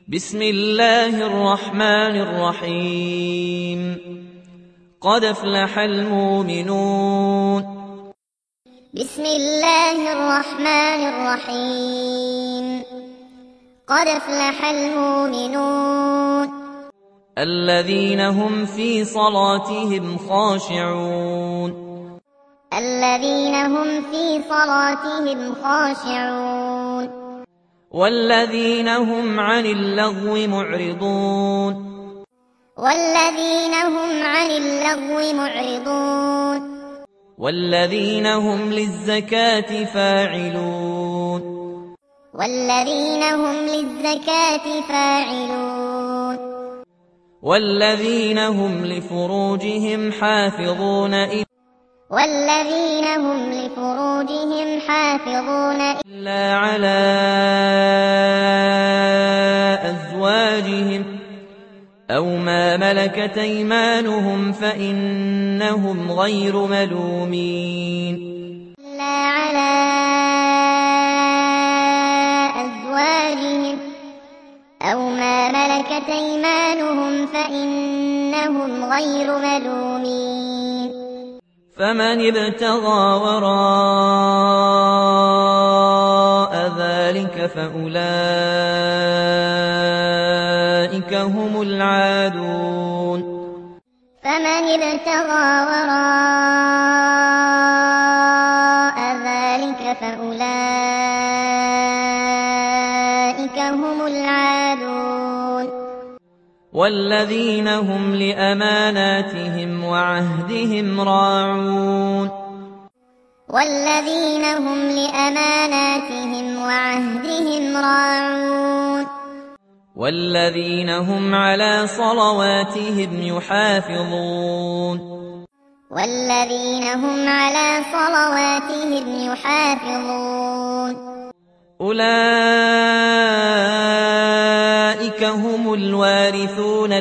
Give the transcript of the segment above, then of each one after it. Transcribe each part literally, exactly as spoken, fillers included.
بسم الله الرحمن الرحيم قد أفلح المؤمنون. بسم الله الرحمن الرحيم قد أفلح المؤمنون الذين هم في صلاتهم خاشعون الذين هم في صلاتهم خاشعون والذين هم عن اللغو معرضون والذين هم عن اللغو معرضون والذين هم للزكاة فاعلون والذين هم للزكاة فاعلون والذين هم لفروجهم حافظون والذين هم لفروجهم حافظون إلا على أزواجهم أو ما ملكت أيمانهم فإنهم غير ملومين إلا على أزواجهم أو ما ملكت أيمانهم فإنهم غير ملومين. فمن ابتغى وراء ذلك فأولئك هم العادون. فمن ابتغى وراء ذلك فأولئك هم العادون. والذين هم لأماناتهم وعهدهم راعون والذين هم لأماناتهم وعهدهم راعون والذين هم على صلواتهم يحافظون والذين هم على صلواتهم يحافظون أولئك هم الوارثون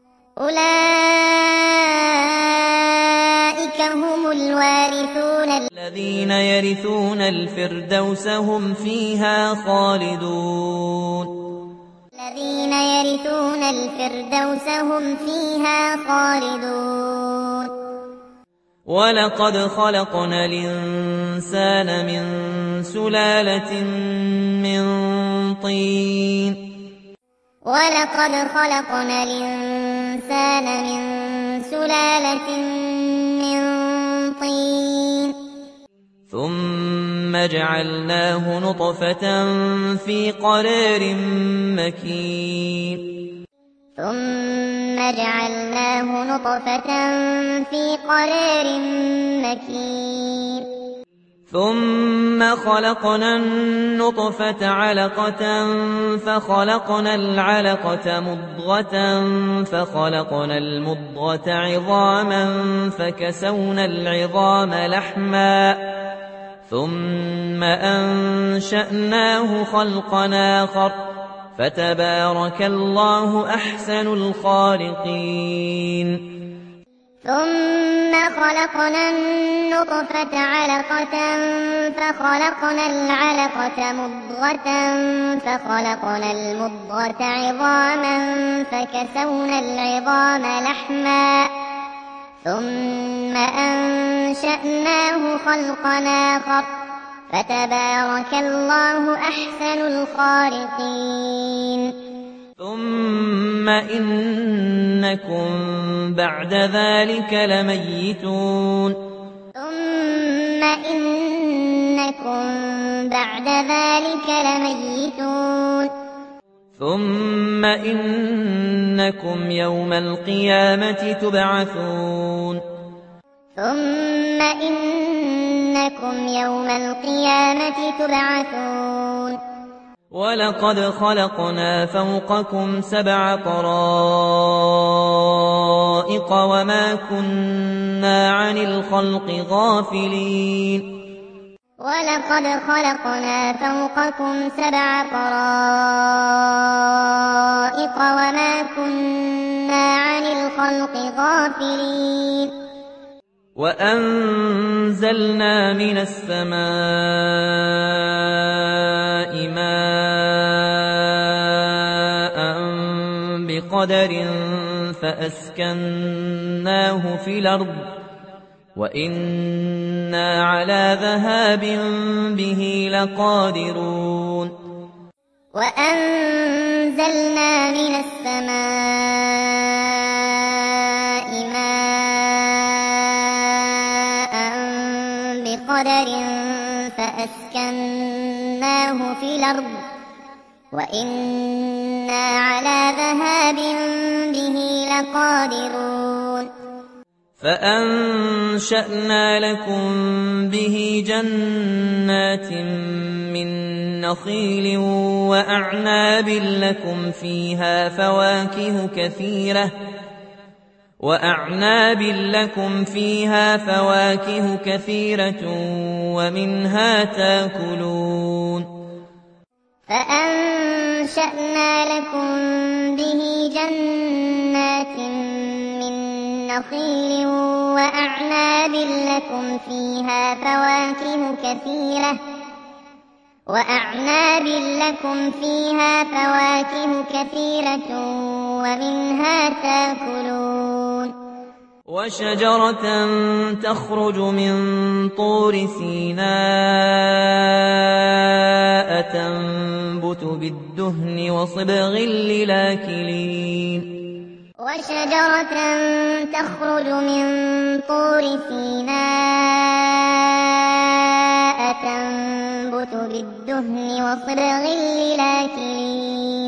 أولئك هم الوارثون الذين يرثون الفردوس هم فيها خالدون الذين يرثون الفردوس هم فيها خالدون. ولقد خلقنا الإنسان من سلالة من طين ولقد خلقنا الإنسان من سلالة من طين ثم جعلناه نطفة في قرار مكين ثم جعلناه نطفة في قرار مكين ثم خلقنا النطفة علقة فخلقنا العلقة مضغة فخلقنا المضغة عظاما فكسونا العظام لحما ثم أنشأناه خلقا آخر فتبارك الله أحسن الخالقين. ثم خلقنا النطفة علقة فخلقنا العلقة مضغة فخلقنا المضغة عظاما فكسونا العظام لحما ثم أنشأناه خلقا آخر فتبارك الله أحسن الخالقين. ثم إنكم بعد ذلك لميتون ثم إنكم بعد ذلك لميتون ثم إنكم يوم القيامة تبعثون ثم إنكم يوم القيامة تبعثون. ولقد خلقنا فوقكم سبع طرائق وما كنا عن الخلق غافلين ولقد خلقنا فوقكم سبع طرائق وما كنا عن الخلق غافلين وأنزلنا من السماء ماء بقدر فأسكناه في الأرض وإنا على ذهاب به لقادرون وأنزلنا من السماء ماء بقدر فأسكناه في الأرض وإنا على ذهاب به لقادرون فأنشأنا لكم به جنات من نخيل وأعناب لكم فيها فواكه كثيرة وأعناب لكم فيها فواكه كثيرة ومنها تاكلون فأنشأنا لكم به جنات من نخيل وأعناب لكم فيها فواكه كثيرة وأعناب لكم فيها فواكه كثيرة ومنها تاكلون وشجرة تخرج من طور سيناء تنبت بالدهن وصبغ للآكلين وشجرة تخرج من طور سيناء تنبت بالدهن وصبغ للآكلين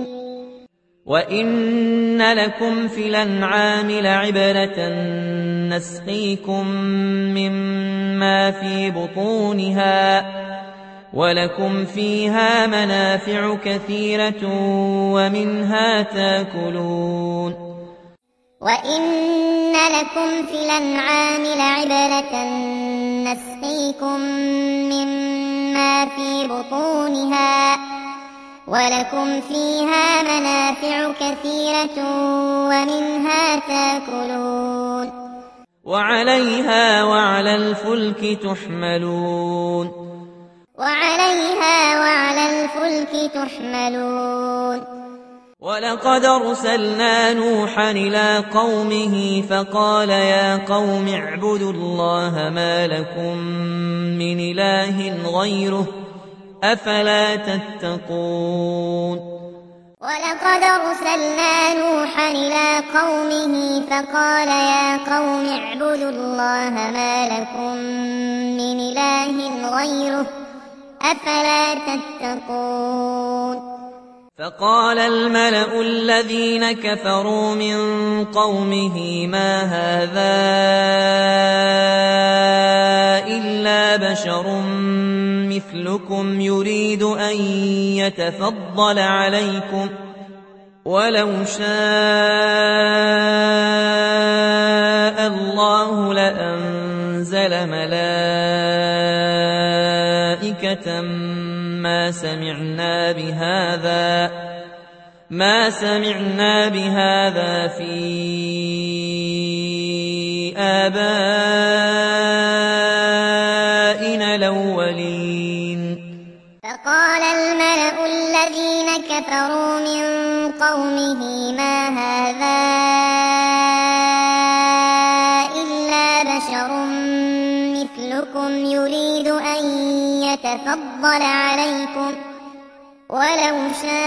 وإن لكم في الأنعام لعبرة نسقيكم مما في بطونها ولكم فيها منافع كثيرة ومنها تاكلون وإن لكم في الأنعام لعبرة نسقيكم مما في بطونها ولكم فيها منافع كثيرة ومنها تاكلون وعليها وعلى الفلك تحملون وعليها وعلى الفلك تحملون ولقد أرسلنا نوحا إلى قومه فقال يا قوم اعبدوا الله ما لكم من إله غيره أفلا تتقون ولقد أرسلنا نوحا إلى قومه فقال يا قوم اعبدوا الله ما لكم من إله غيره أفلا تتقون فقال الملأ الذين كفروا من قومه ما هذا إلا بشر مثلكم يريد أن يتفضل عليكم ولو شاء الله لأنزل ملائكة ما سمعنا بهذا ما سمعنا بهذا في آبائنا الأولين فقال الملأ الذين كفروا من قومه ما هذا إلا بشر مثلكم يريد أن يتفضل عليكم ولو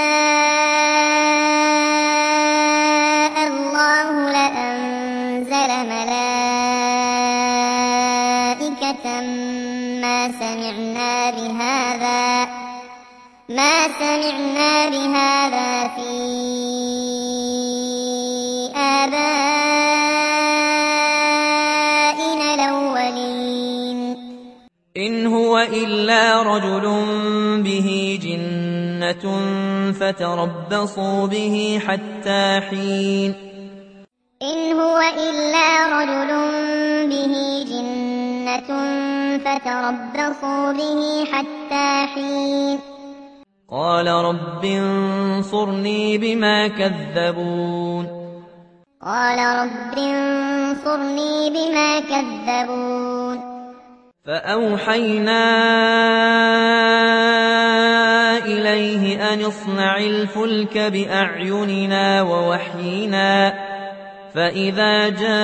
شاء الله لأنزل ملائكة ما سمعنا بهذا ما سمعنا بهذا في آبائنا الأولين إن هو إلا رجل به جنة فتربصوا به حتى حين إن هو إلا رجل به جنة فتربصوا به حتى حين قال رب انصرني بما كذبون قال رب انصرني بما كذبون فأوحينا إليه أن اصنع الفلك بأعيننا ووحينا فإذا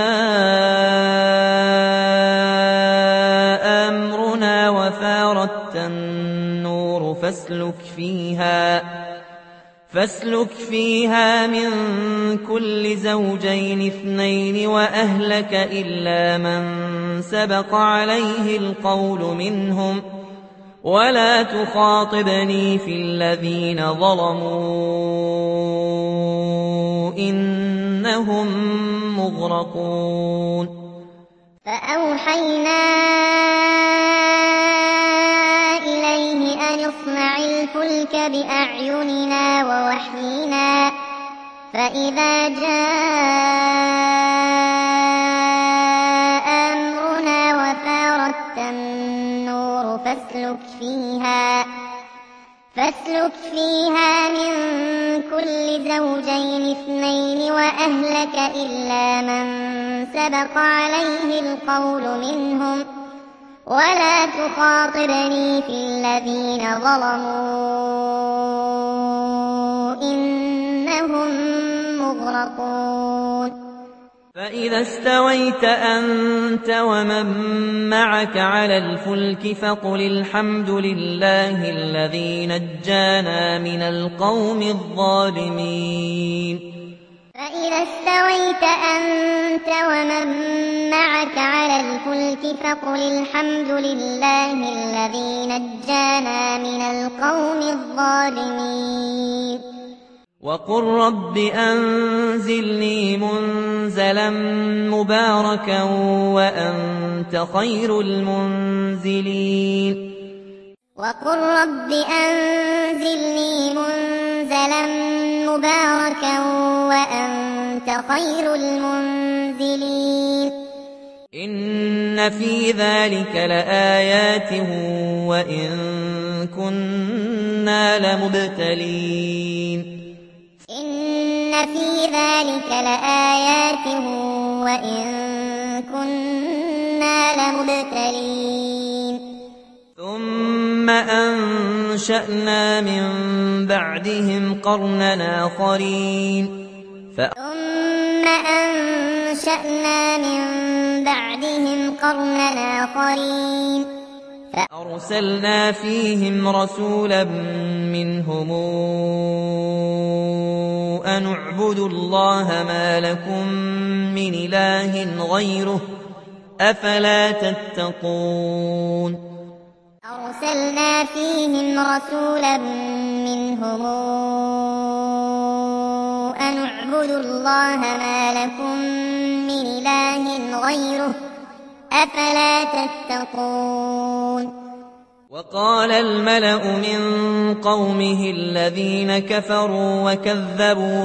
جاء أمرنا وفارت النور فاسلك فيها فاسلك فيها من كل زوجين اثنين وأهلك إلا من سبق عليه القول منهم ولا تخاطبني في الذين ظلموا إنهم مغرقون فأوحينا إليه أن اصنع الفلك بأعيننا ووحينا فإذا جاء أمرنا وفارت النور فاسلك فيها فاسلك فيها من كل زوجين اثنين وأهلك إلا من سبق عليه القول منهم ولا تخاطبني في الذين ظلموا إنهم مغرقون فإذا استويت أنت ومن معك على الفلك فقل الحمد لله الذي نجانا من القوم الظالمين فإذا استويت أنت ومن معك على الفلك فقل الحمد لله الذي نجانا من القوم الظالمين وقل رب أنزلني منزلا مباركا وأنت خير المنزلين وقل رب أنزلني منزلا مباركا وأنت خير المنزلين إن في ذلك لآيات وإن كنا لمبتلين إن في ذلك لآيات وإن كنا لمبتلين ثم أنشأنا من بعدهم قرنا آخرين ثم أنشأنا من بعدهم قرنا آخرين فأرسلنا فيهم رسولا منهم أن اعبدوا الله ما لكم من إله غيره أفلا تتقون أرسلنا فيهم رسولا منهم أن اعبدوا الله ما لكم من إله غيره أفلا تتقون وقال الملأ من قومه الذين كفروا وكذبوا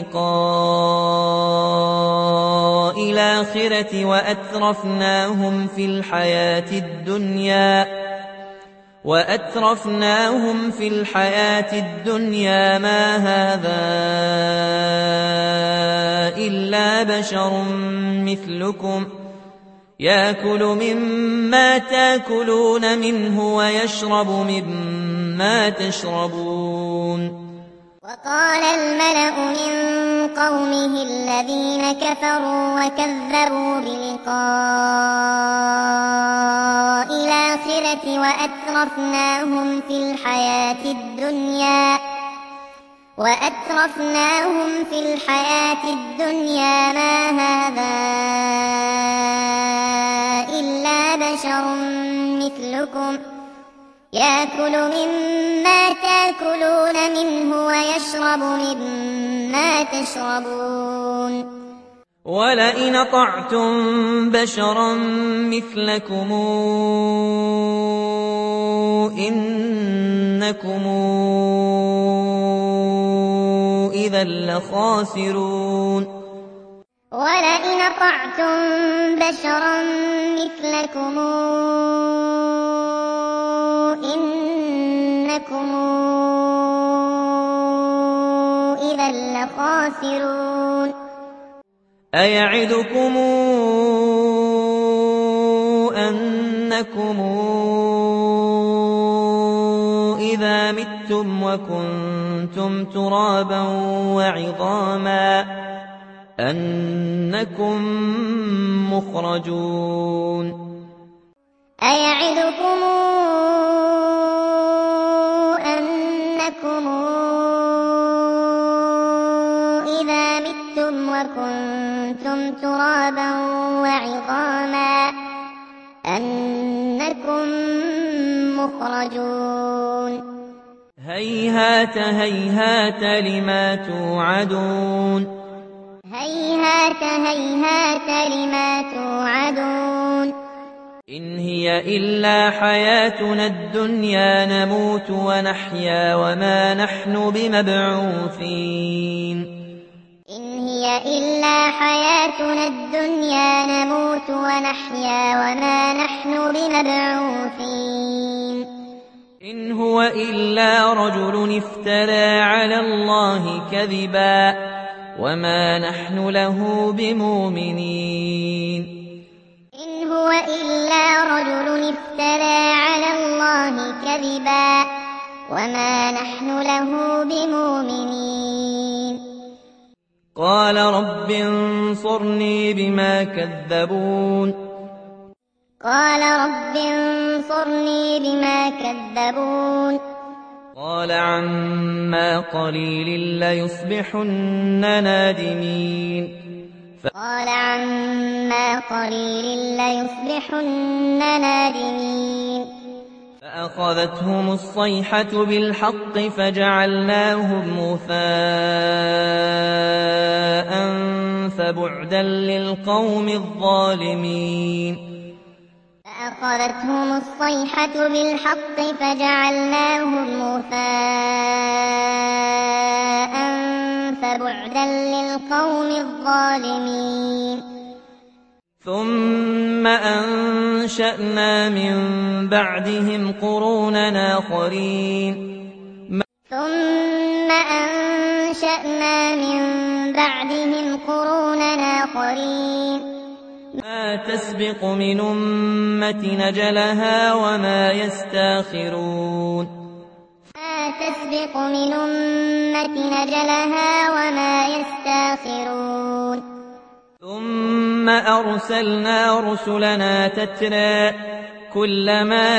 بلقاء الآخرة وأترفناهم في الحياة الدنيا وأترفناهم في الحياة الدنيا ما هذا إلا بشر مثلكم يأكل مما تأكلون منه ويشرب مما تشربون وقال الملأ من قومه الذين كفروا وكذبوا بلقاء الآخرة وأترفناهم في الحياة الدنيا وأترفناهم في الحياة الدنيا ما هذا إلا بشر مثلكم يأكل مما تأكلون منه ويشرب مما تشربون ولئن أطعتم بشرا مثلكم إنكم إذا لخاسرون ولئن أطعتم بشرا مثلكم إنكم إذا لخاسرون أيعدكم أنكم إذا مت متم وكنتم ترابا وعظاما أنكم مخرجون أيعدكم أنكم إذا متم وكنتم ترابا وعظاما أنكم مخرجون هيهات هيهات لما توعدون هيهات هيهات لما توعدون إن هي إلا حياتنا الدنيا نموت ونحيا وما نحن بمبعوثين إن هي إلا حياتنا الدنيا نموت ونحيا وما نحن بمبعوثين إن هو إلا رجل افترى على الله كذبا وما نحن له بمؤمنين إن هو إلا رجل افترى على الله كذبا وما نحن له بمؤمنين قال رب انصرني بما كذبون قال رب انصرني بما كذبون قال عما قليل ليصبحن نادمين قال عما قليل ليصبحن نادمين فأخذتهم الصيحة بالحق فجعلناهم غثاء فبعدا للقوم الظالمين فأخذتهم الصيحة بالحق فجعلناهم غثاء فبعدا للقوم الظالمين ثم أنشأنا من بعدهم قرونا آخرين ثم أنشأنا من بعدهم قرونا آخرين ما تسبق من أمة نجلها وما يستاخرون ما تسبق من أمة نجلها وما يستاخرون ثم أرسلنا رسلنا تترى كلما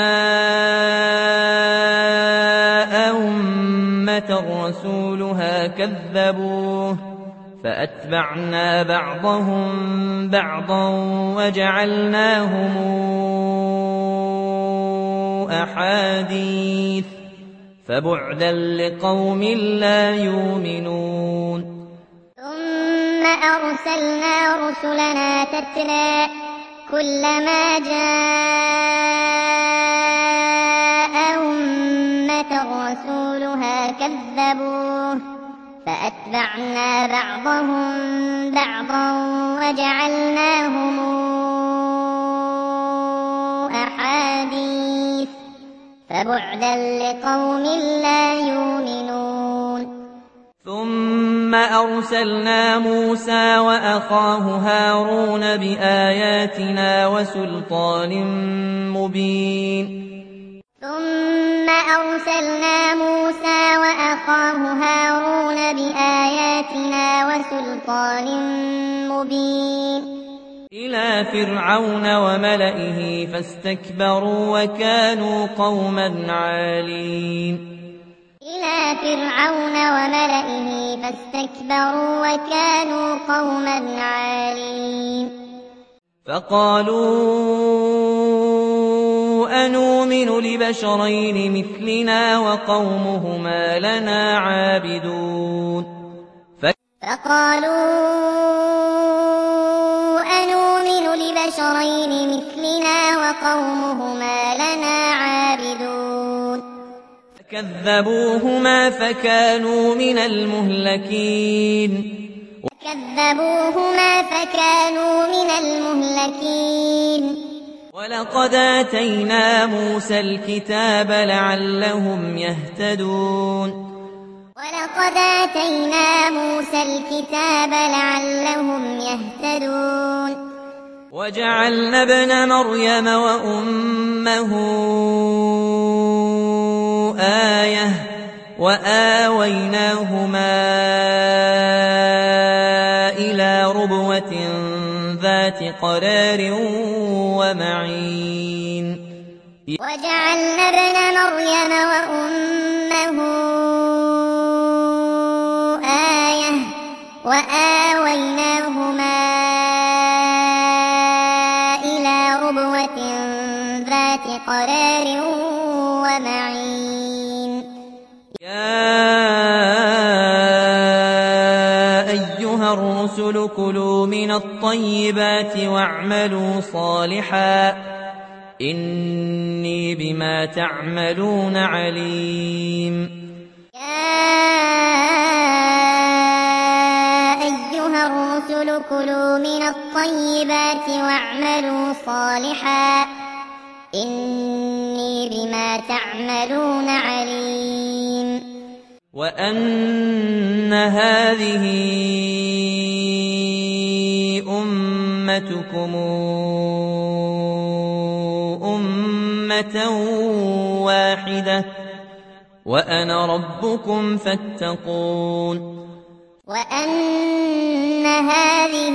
جاء أمة رسولها كذبوه فأتبعنا بعضهم بعضا وجعلناهم أحاديث فبعدا لقوم لا يؤمنون ثم أرسلنا رسلنا تترى كلما جاء أمة رسولها كذبوه فأتبعنا بعضهم بعضا وجعلناهم أحاديث فبعدا لقوم لا يؤمنون ثم أرسلنا موسى وأخاه هارون بآياتنا وسلطان مبين ثم أرسلنا موسى وأخاه هارون بآياتنا وسلطان مبين إلى فرعون وملئه فاستكبروا وكانوا قوما عالين إلى فرعون وملئه فاستكبروا وكانوا قوما عالين فقالوا أنؤمن لبشرين مثلنا وقومهما لنا عابدون فقالوا أنؤمن لبشرين مثلنا وقومهما لنا عابدون فكذبوهما فكانوا من المهلكين فكذبوهما فكانوا من المهلكين ولقد آتينا موسى الكتاب لعلهم يهتدون ولقد آتينا موسى الكتاب لعلهم يهتدون وجعلنا ابن مريم وأمه آية وآويناهما إلى ربوة ذات قرار ومعين وجعلنا ابن مريم وأمه آية وآويناهما إلى ربوة ذات قرار ومعين يا أيها الرسل كلوا من الطيبات واعملوا صالحا إني بما تعملون عليم يا أيها الرسل كلوا من الطيبات واعملوا صالحا إني بما تعملون عليم وأن هذه أمتكم أمة واحدة وأنا ربكم فاتقون وأن هذه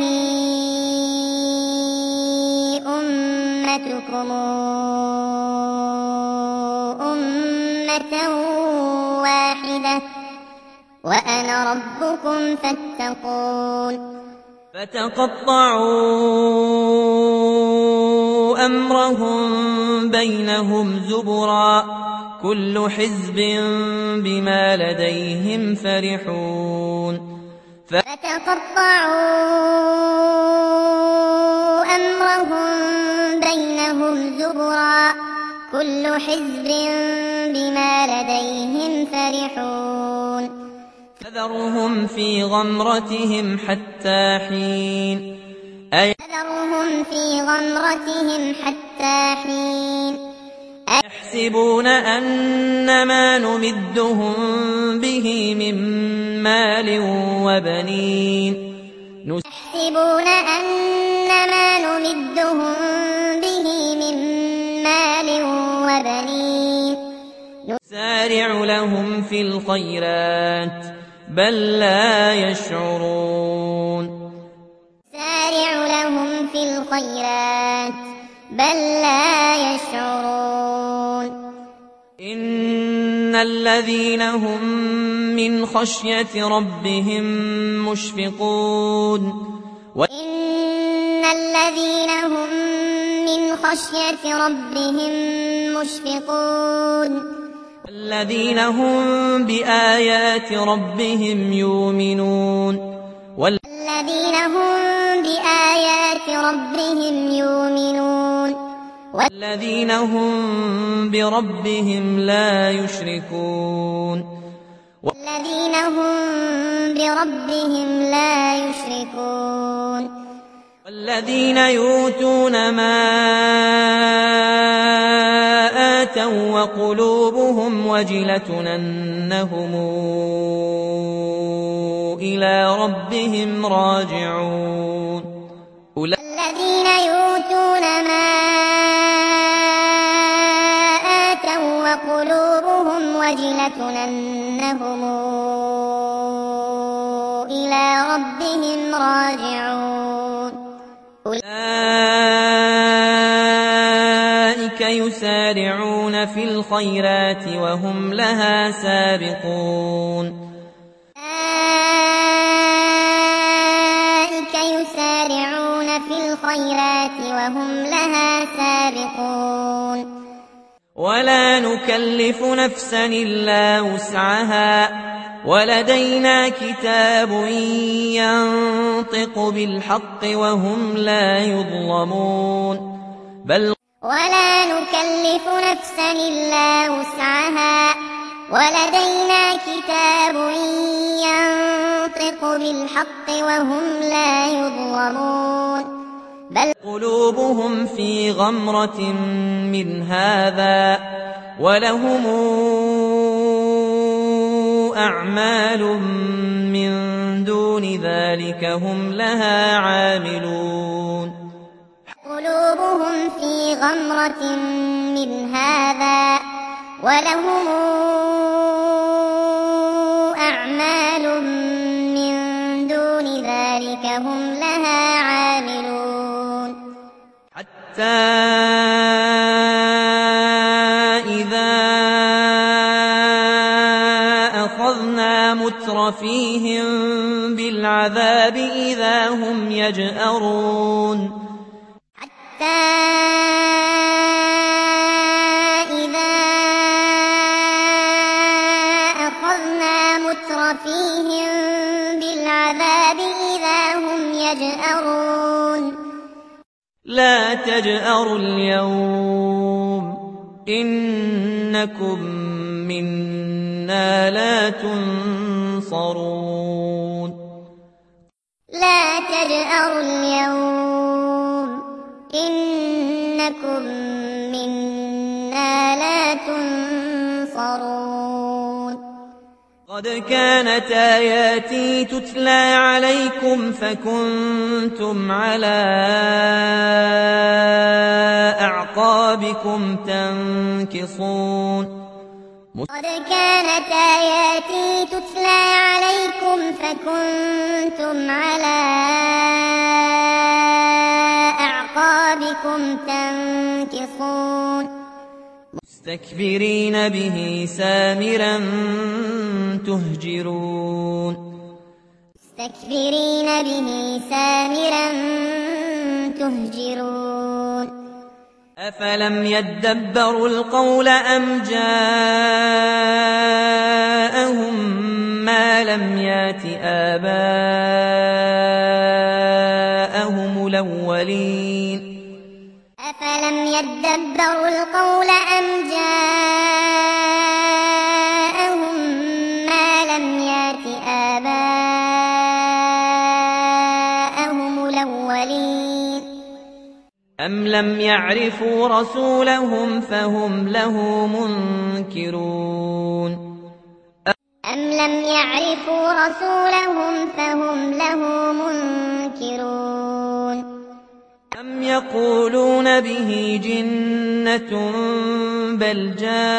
أمتكم أمة واحدة وأنا ربكم فاتقون فتقطعوا أمرهم بينهم زبرا كل حزب بما لديهم فرحون فتقطعوا أمرهم بينهم زبرا كل حزب بما لديهم فرحون فذرهم في غمرتهم حتى حين فذرهم في غمرتهم حتى حين يحسبون أن ما نمدهم به من مال وبنين يحسبون أن ما نمدهم به من مال وبنين نسارع لهم في الخيرات بل لا يشعرون نسارع لهم في الخيرات بل لا يشعرون إن الذين هم من خشية ربهم مشفقون إن الذين هم من خشية ربهم مشفقون الذين هم بآيات ربهم يؤمنون والذين هم بآيات ربهم يؤمنون والذين هم بربهم لا يشركون والذين هم بربهم لا يشركون والذين يؤتون ما آتوا وقلوبهم وجلة أنهم إلى ربهم راجعون الذين يؤتون ما آتوا وقلوبهم وجلة أنهم إلى ربهم راجعون أولئك يسارعون في الخيرات وهم لها سابقون أولئك يسارعون في الخيرات وهم لها سابقون ولا نكلف نفسا إلا وسعها ولدينا كتاب ينطق بالحق وهم لا يظلمون بل ولا نكلف نفسا إلا وسعها ولدينا كتاب ينطق بالحق وهم لا يظلمون بل قلوبهم في غمرة من هذا ولهم أعمال من دون ذلك هم لها عاملون قلوبهم في غمرة من هذا ولهم أعمال من دون ذلك هم لها عاملون حتى إذا أخذنا مترفيهم بالعذاب إذا هم يجأرون حتى إذا أخذنا مترفيهم بالعذاب إذا هم يجأرون لا تجأروا اليوم إنكم منا لا تنصرون لا تجأروا اليوم إنكم منا لا تنصرون قد كانت آياتي تتلى عليكم فكنتم على أعقابكم تنكصون قد كانت آياتي تتلى عليكم فكنتم على أعقابكم تنكصون مستكبرين به سامرا تهجرون مستكبرين به سامرا تهجرون أفلم يدبروا القول أم جاءهم ما لم يات آباءهم الأولين أفلم يدبروا القول أم جاءهم ما لم يات آباءهم الأولين أم لم يعرفوا رسولهم فهم له منكرون أم لم يعرفوا رسولهم فهم له منكرون أم يقولون به جنة بل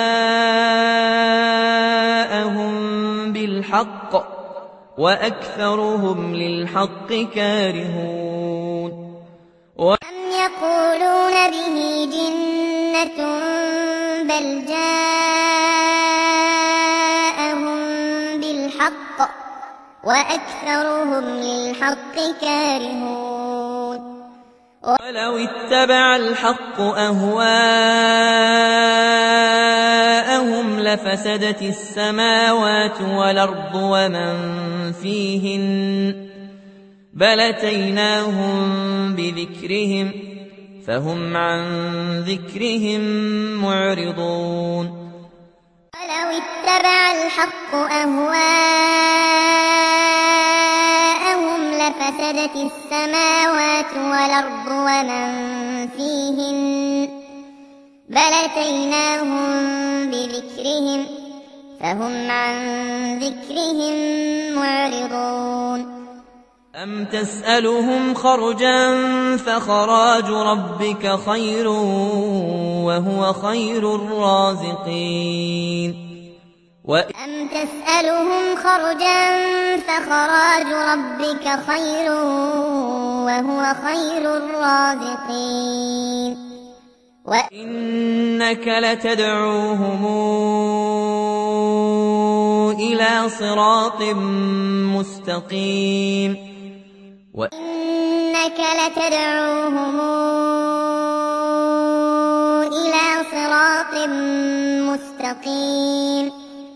جاءهم بالحق وأكثرهم للحق كارهون أم يقولون به جنة بل جاءهم بالحق وأكثرهم للحق كارهون ولو اتبع الحق أهواءهم لفسدت السماوات والأرض ومن فيهن بل أتيناهم بذكرهم فهم عن ذكرهم معرضون ولو اتبع الحق أهواءهم لفسدت السماوات والأرض ومن فيهن بل أتيناهم بذكرهم فهم عن ذكرهم معرضون أم تسألهم خرجا فخراج ربك خير وهو خير الرازقين أم تسألهم خرجا فخراج ربك خير وهو خير الرازقين وإنك لتدعوهم إلى صراط مستقيم وإنك لتدعوهم إلى صراط مستقيم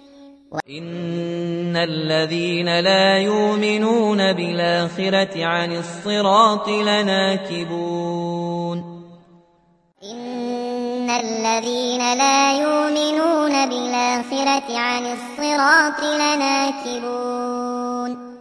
وإن الذين لا يؤمنون بالآخرة عن الصراط لناكبون إن الذين لا يؤمنون بالآخرة عن الصراط لناكبون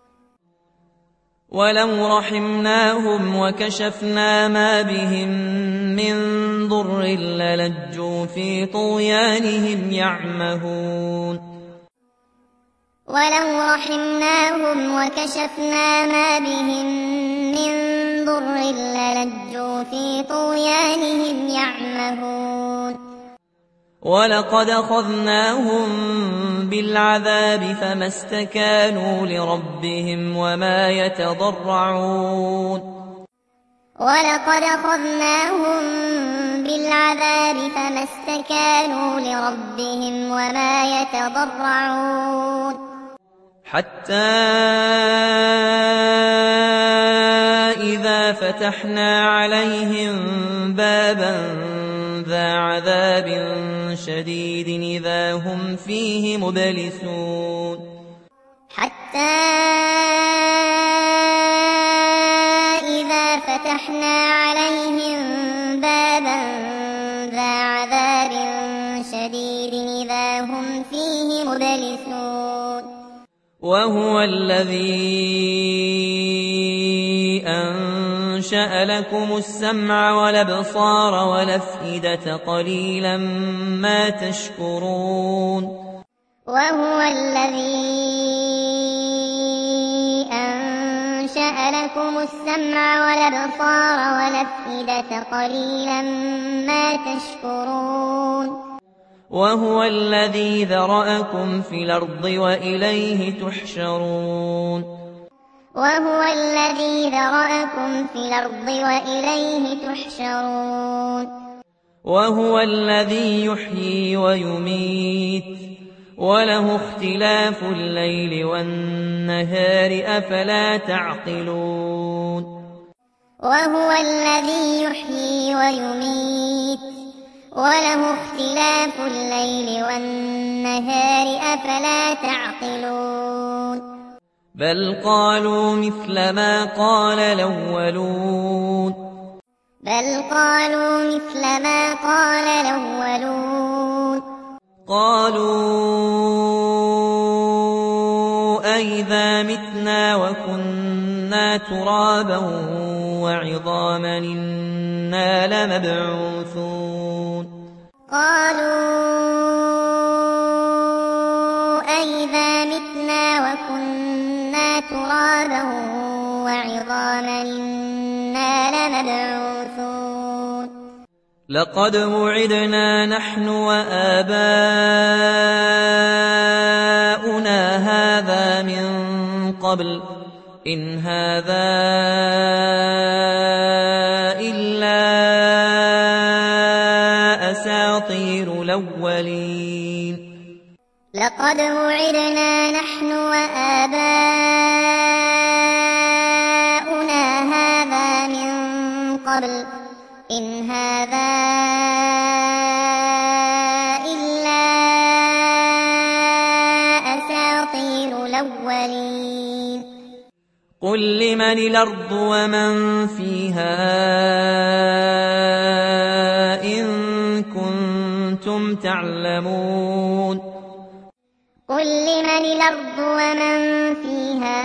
ولو رحمناهم وكشفنا ما بهم من ضر للجوا في طغيانهم يعمهون ولو رحمناهم وكشفنا ما بهم من ضر للجوا في طغيانهم يعمهون ولقد أخذناهم بالعذاب فما استكانوا لربهم وما يتضرعون ولقد أخذناهم بالعذاب فما استكانوا لربهم وما يتضرعون حتى إذا فتحنا عليهم بابا ذا عذاب شديد إذا هم فيه مبلسون حتى إذا فتحنا عليهم بابا ذا عذاب شديد إذا هم فيه مبلسون وهو الذي أنشأ لكم السمع والأبصار والأفئدة قليلا ما تشكرون وهو الذي أنشأ لكم السمع والأبصار والأفئدة قليلا ما تشكرون وهو الذي ذرأكم في الأرض وإليه تحشرون وهو الذي ذرأكم في الأرض وإليه تحشرون وهو الذي يحيي ويميت وله اختلاف الليل والنهار أفلا تعقلون وهو الذي يحيي ويميت وله اختلاف الليل والنهار أفلا تعقلون بل قالوا مثل ما قال الأولون بل قالوا مثل ما قال الأولون قالوا أئذا متنا وكنا ترابا وعظاما إنا لمبعوثون قالوا أئذا متنا وكنا ترابا وعظاما إنا لمبعوثون لقد وعدنا نحن وآباؤنا هذا من قبل إن هذا إلا أساطير الأولين لقد وعدنا نحن وآباؤنا هذا من قبل إن هذا إلا أساطير الأولين قل لمن الأرض ومن فيها إن كنتم تعلمون قل لمن الأرض ومن فيها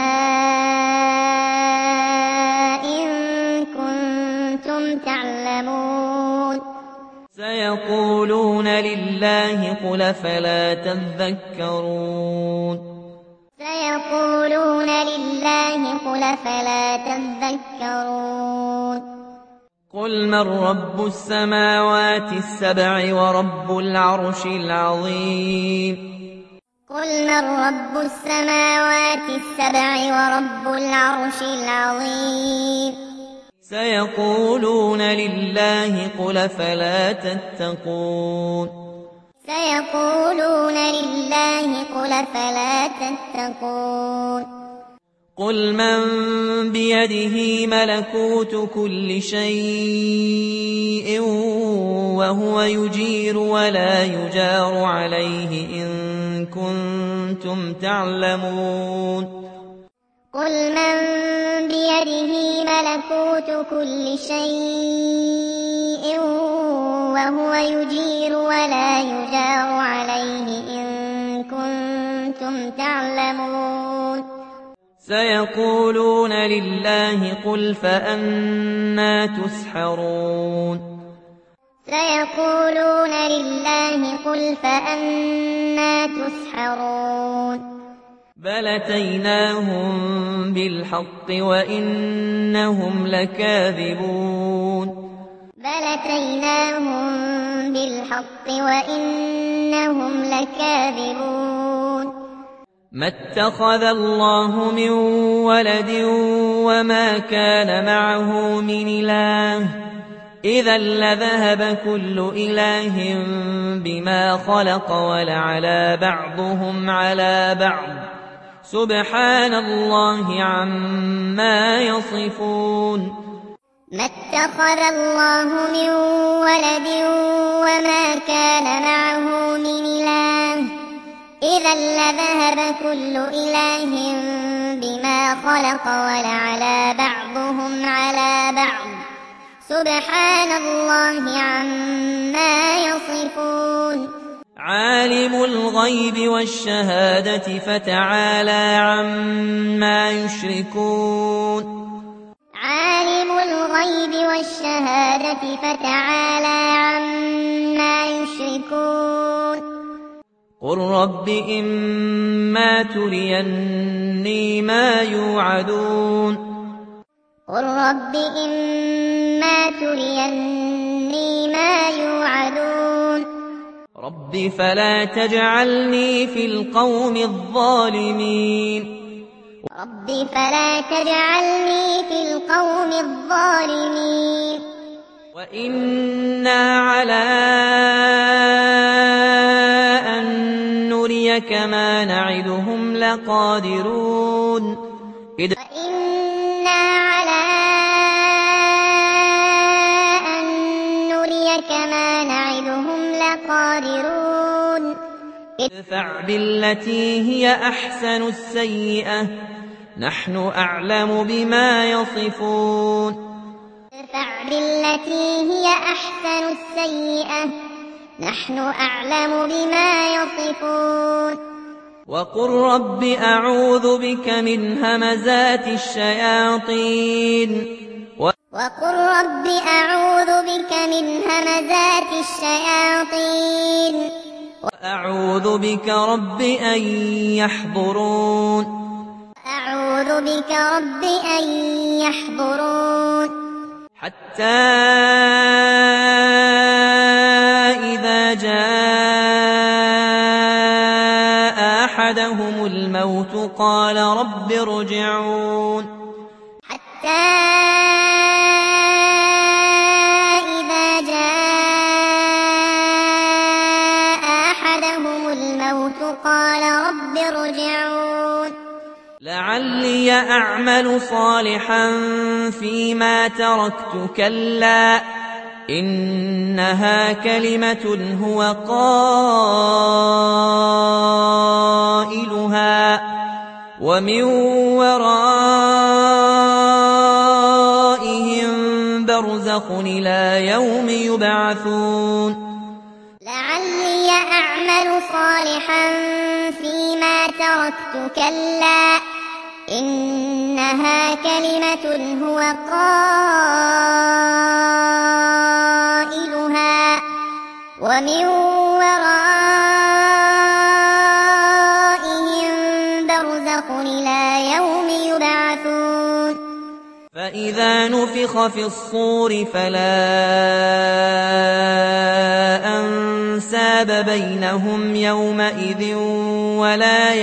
إن كنتم تعلمون سيقولون لله قل فلا تذكرون سيقولون لله قل فلا تذكرون قل من رب السماوات السبع ورب العرش العظيم قل من رب السماوات السبع ورب العرش العظيم سيقولون لله قل فلا تتقون سيقولون لله قل فلا تتقون قل من بيده ملكوت كل شيء وهو يجير ولا يجار عليه إن كنتم تعلمون قل من بيده ملكوت كل شيء وهو يجير ولا يجار عليه إن كنتم تعلمون سيقولون لله قل فأنى تسحرون سيقولون لله قل فأنى تسحرون بل أتيناهم بالحق وإنهم لكاذبون بل أتيناهم بالحق وإنهم لكاذبون ما اتخذ الله من ولد وما كان معه من إله إذا لذهب كل إله بما خلق ولعلى بعضهم على بعض سبحان الله عما يصفون ما اتخذ الله من ولد وما كان معه من إله إذا لذهب كل إله بما خلق ولعلى بعضهم على بعض سبحان الله عما يصفون عالم الغيب والشهادة فتعالى عما يشركون عالم الغيب والشهادة فتعالى عما يشركون قل رب إما تريني ما يوعدون قل رب إما تريني ما يوعدون رب فلا تجعلني في القوم الظالمين رب فلا تجعلني في القوم الظالمين وإنا على أن نريك ما نعدهم لقادرون وإنا على أن نريك ما نعدهم لقادرون ادفع بالتي هي أحسن السيئة نحن أعلم بما يصفون ادفع بالتي هي أحسن السيئة نحن أعلم بما يصفون وقل رب أعوذ بك من همزات الشياطين وقل رب أعوذ بك من همزات الشياطين وأعوذ بك رب أن يحضرون أعوذ بك رب أن يحضرون حتى إذا جاء أحدهم الموت قال رب ارجعون حتى إذا جاء أحدهم الموت قال رب ارجعون لعلي أعمل صالحا فيما تركت كلا إنها كلمة هو قائلها ومن ورائهم برزخ إلى يوم يبعثون لعلي أعمل صالحا فيما تركت كلا إنها كلمة هو قائلها ومن ورائهم برزخ إلى يوم يبعثون فإذا نفخ في الصور فلا أنساب بينهم يومئذ ولا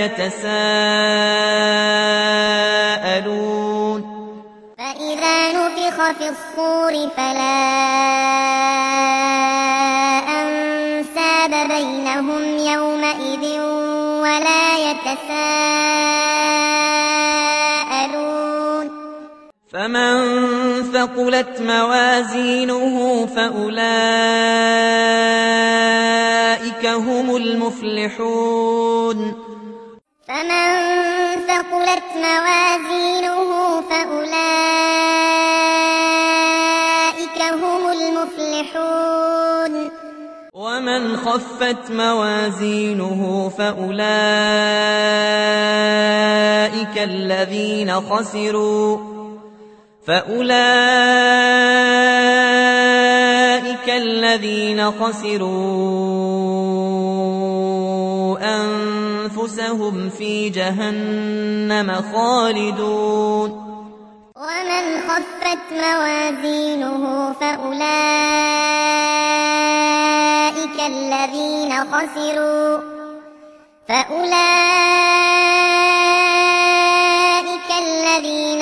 يتساءلون فإذا نفخ في الصور فلا أنساب بينهم يومئذ ولا يتساءلون فمن ثقلت موازينه فأولئك هم المفلحون فمن ثقلت موازينه فأولئك هم المفلحون ومن خفت موازينه فأولئك الذين خسروا فأولئك الذين خسروا أنفسهم في جهنم خالدون ومن خفت موازينه فأولئك الذين خسروا فأولئك الذين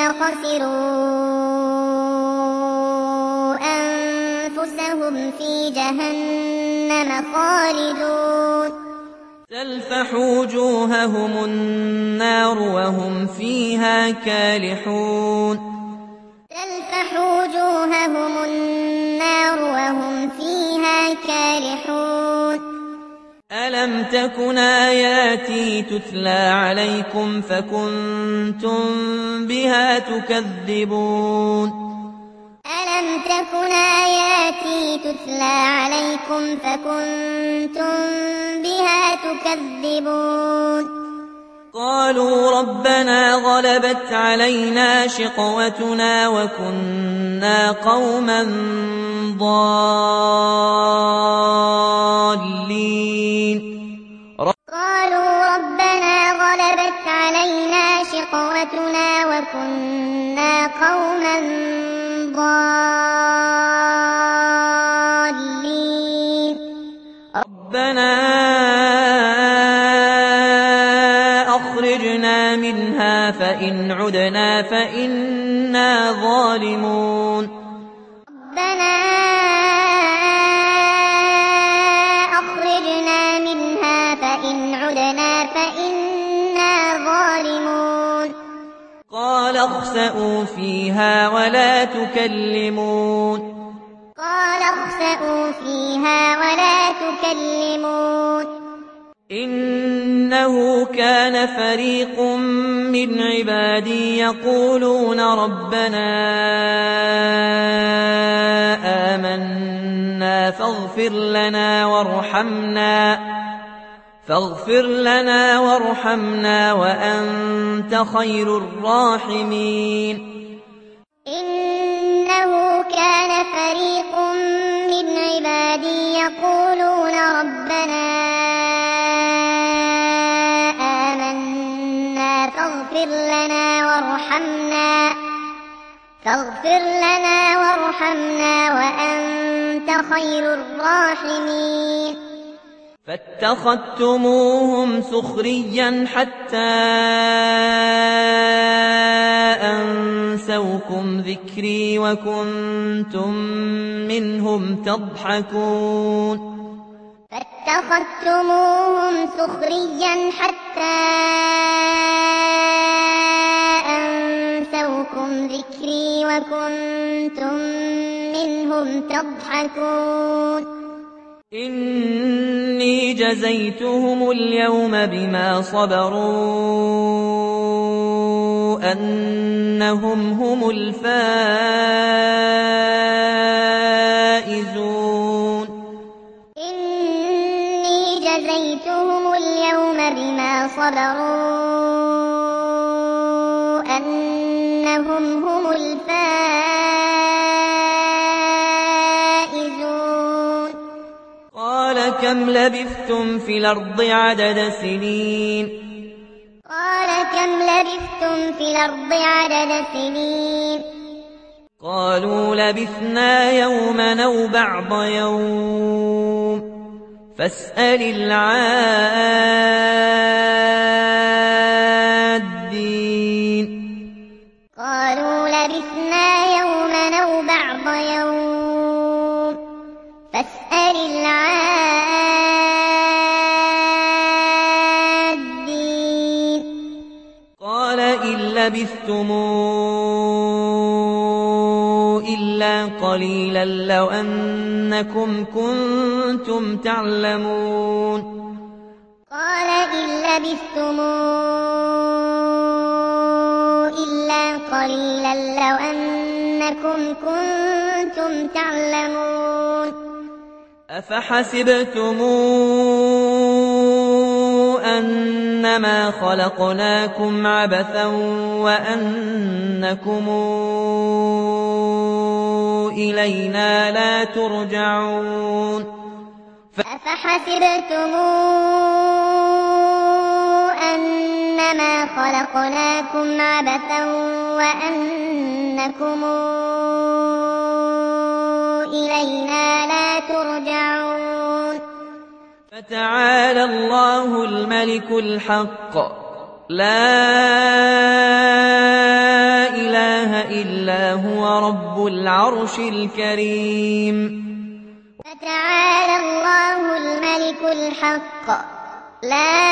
خسروا أنفسهم في جهنم خالدون تلفح وجوههم النار وهم فيها كالحون تلفح وجوههم النار وهم فيها كالحون ألم تكن آياتي تتلى عليكم فكنتم بها تكذبون ألم تكن آياتي تتلى عليكم فكنتم بها تكذبون قالوا ربنا غلبت علينا شقوتنا وكنا قوما ضالين قالوا ربنا غلبت علينا شقوتنا وكنا قوما ضالين ربنا أخرجنا منها فإن عدنا فإنا ظالمون ربنا أخرجنا منها فإن عدنا فإنا ظالمون قال اخسئوا فيها ولا تكلمون قال اخسئوا فيها ولا تكلمون إنه كان فريق من عبادي يقولون ربنا آمنا فاغفر لنا وارحمنا فاغفر لنا وارحمنا وأنت خير الراحمين إنه كان فريق من عبادي يقولون ربنا آمنا فاغفر لنا وارحمنا فاغفر لنا وارحمنا وأنت خير الراحمين فاتخذتموهم سخريا حتى أنسوكم ذكري وكنتم منهم تضحكون فاتخذتموهم سخريا حتى أنسوكم ذكري وكنتم منهم تضحكون إني جزيتهم اليوم بما صبروا أنهم هم الفائزون إني جزيتهم اليوم بما صبروا أنهم هم الفائزون قال كم لبثتم في الأرض عدد سنين قال كم لبثتم في الأرض عدد سنين قالوا لبثنا يوما أو بعض يوم فاسأل العادين قالوا لبثنا يوما أو بعض يوم فاسأل العادين قال إن لبثتم إلا قليلا لو أنكم كنتم تعلمون قال إن لبثتم إلا قليلا لو أنكم كنتم تعلمون أفحسبتم أنما خلقناكم عبثا وأنكم إلينا لا ترجعون أفحسبتم أنما خلقناكم عبثا وأنكم إنكم إلينا لا ترجعون فتعالى الله الملك الحق لا إله إلا هو رب العرش الكريم فتعالى الله الملك الحق لا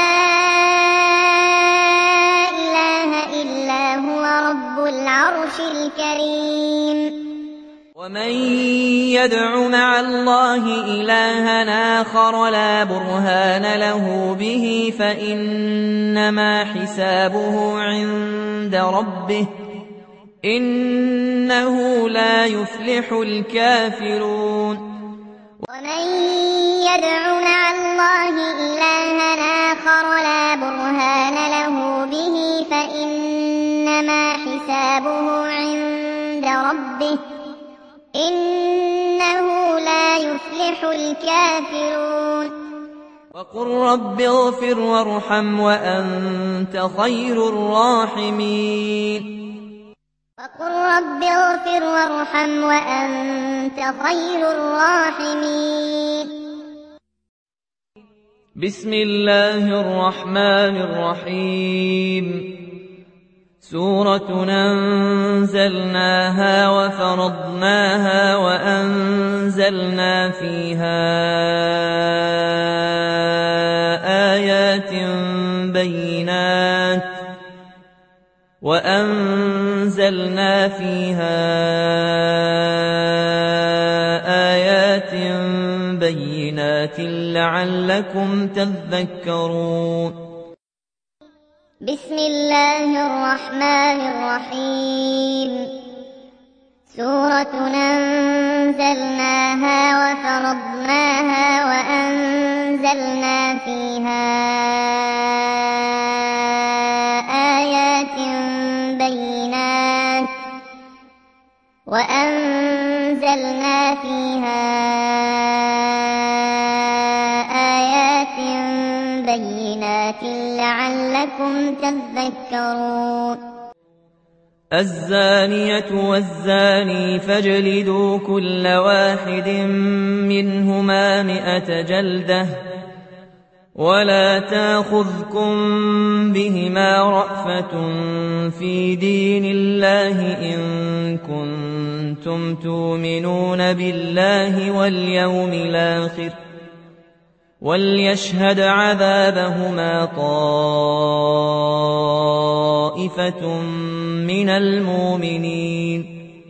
إله إلا هو رب العرش الكريم ومن يدع مع الله إلها آخر لا برهان له به فإنما حسابه عند ربه إنه لا يفلح الكافرون ومن يدع مع الله إلها آخر لا برهان له به فإنما حسابه عند ربه إنه لا يفلح الكافرون وقل رب اغفر وارحم وأنت خير الراحمين وقل رب اغفر وارحم وأنت خير الراحمين بسم الله الرحمن الرحيم سورة أنزلناها وفرضناها وأنزلنا فيها آيات بينات وأنزلنا فيها آيات بينات لعلكم تذكرون بسم الله الرحمن الرحيم سورة أنزلناها وفرضناها وأنزلنا فيها آيات بينات وأنزلنا فيها آيات بينات لعلكم تذكرون الزانية والزاني فاجلدوا كل واحد منهما مئة جلدة ولا تأخذكم بهما رأفة في دين الله إن كنتم تؤمنون بالله واليوم الآخر وليشهد عذابهما طائفة من المؤمنين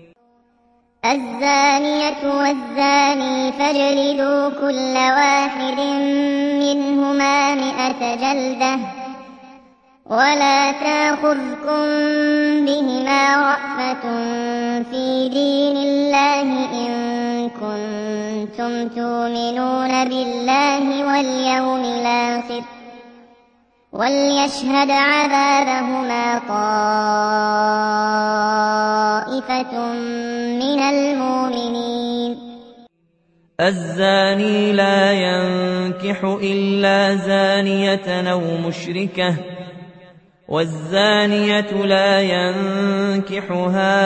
الزانية والزاني فاجلدوا كل واحد منهما مئة جلدة ولا تأخذكم بهما رأفة في دين الله إن كنتم تؤمنون بالله واليوم الآخر وليشهد عذابهما طائفة من المؤمنين الزاني لا ينكح إلا زانية أو مشركة والزانية لا ينكحها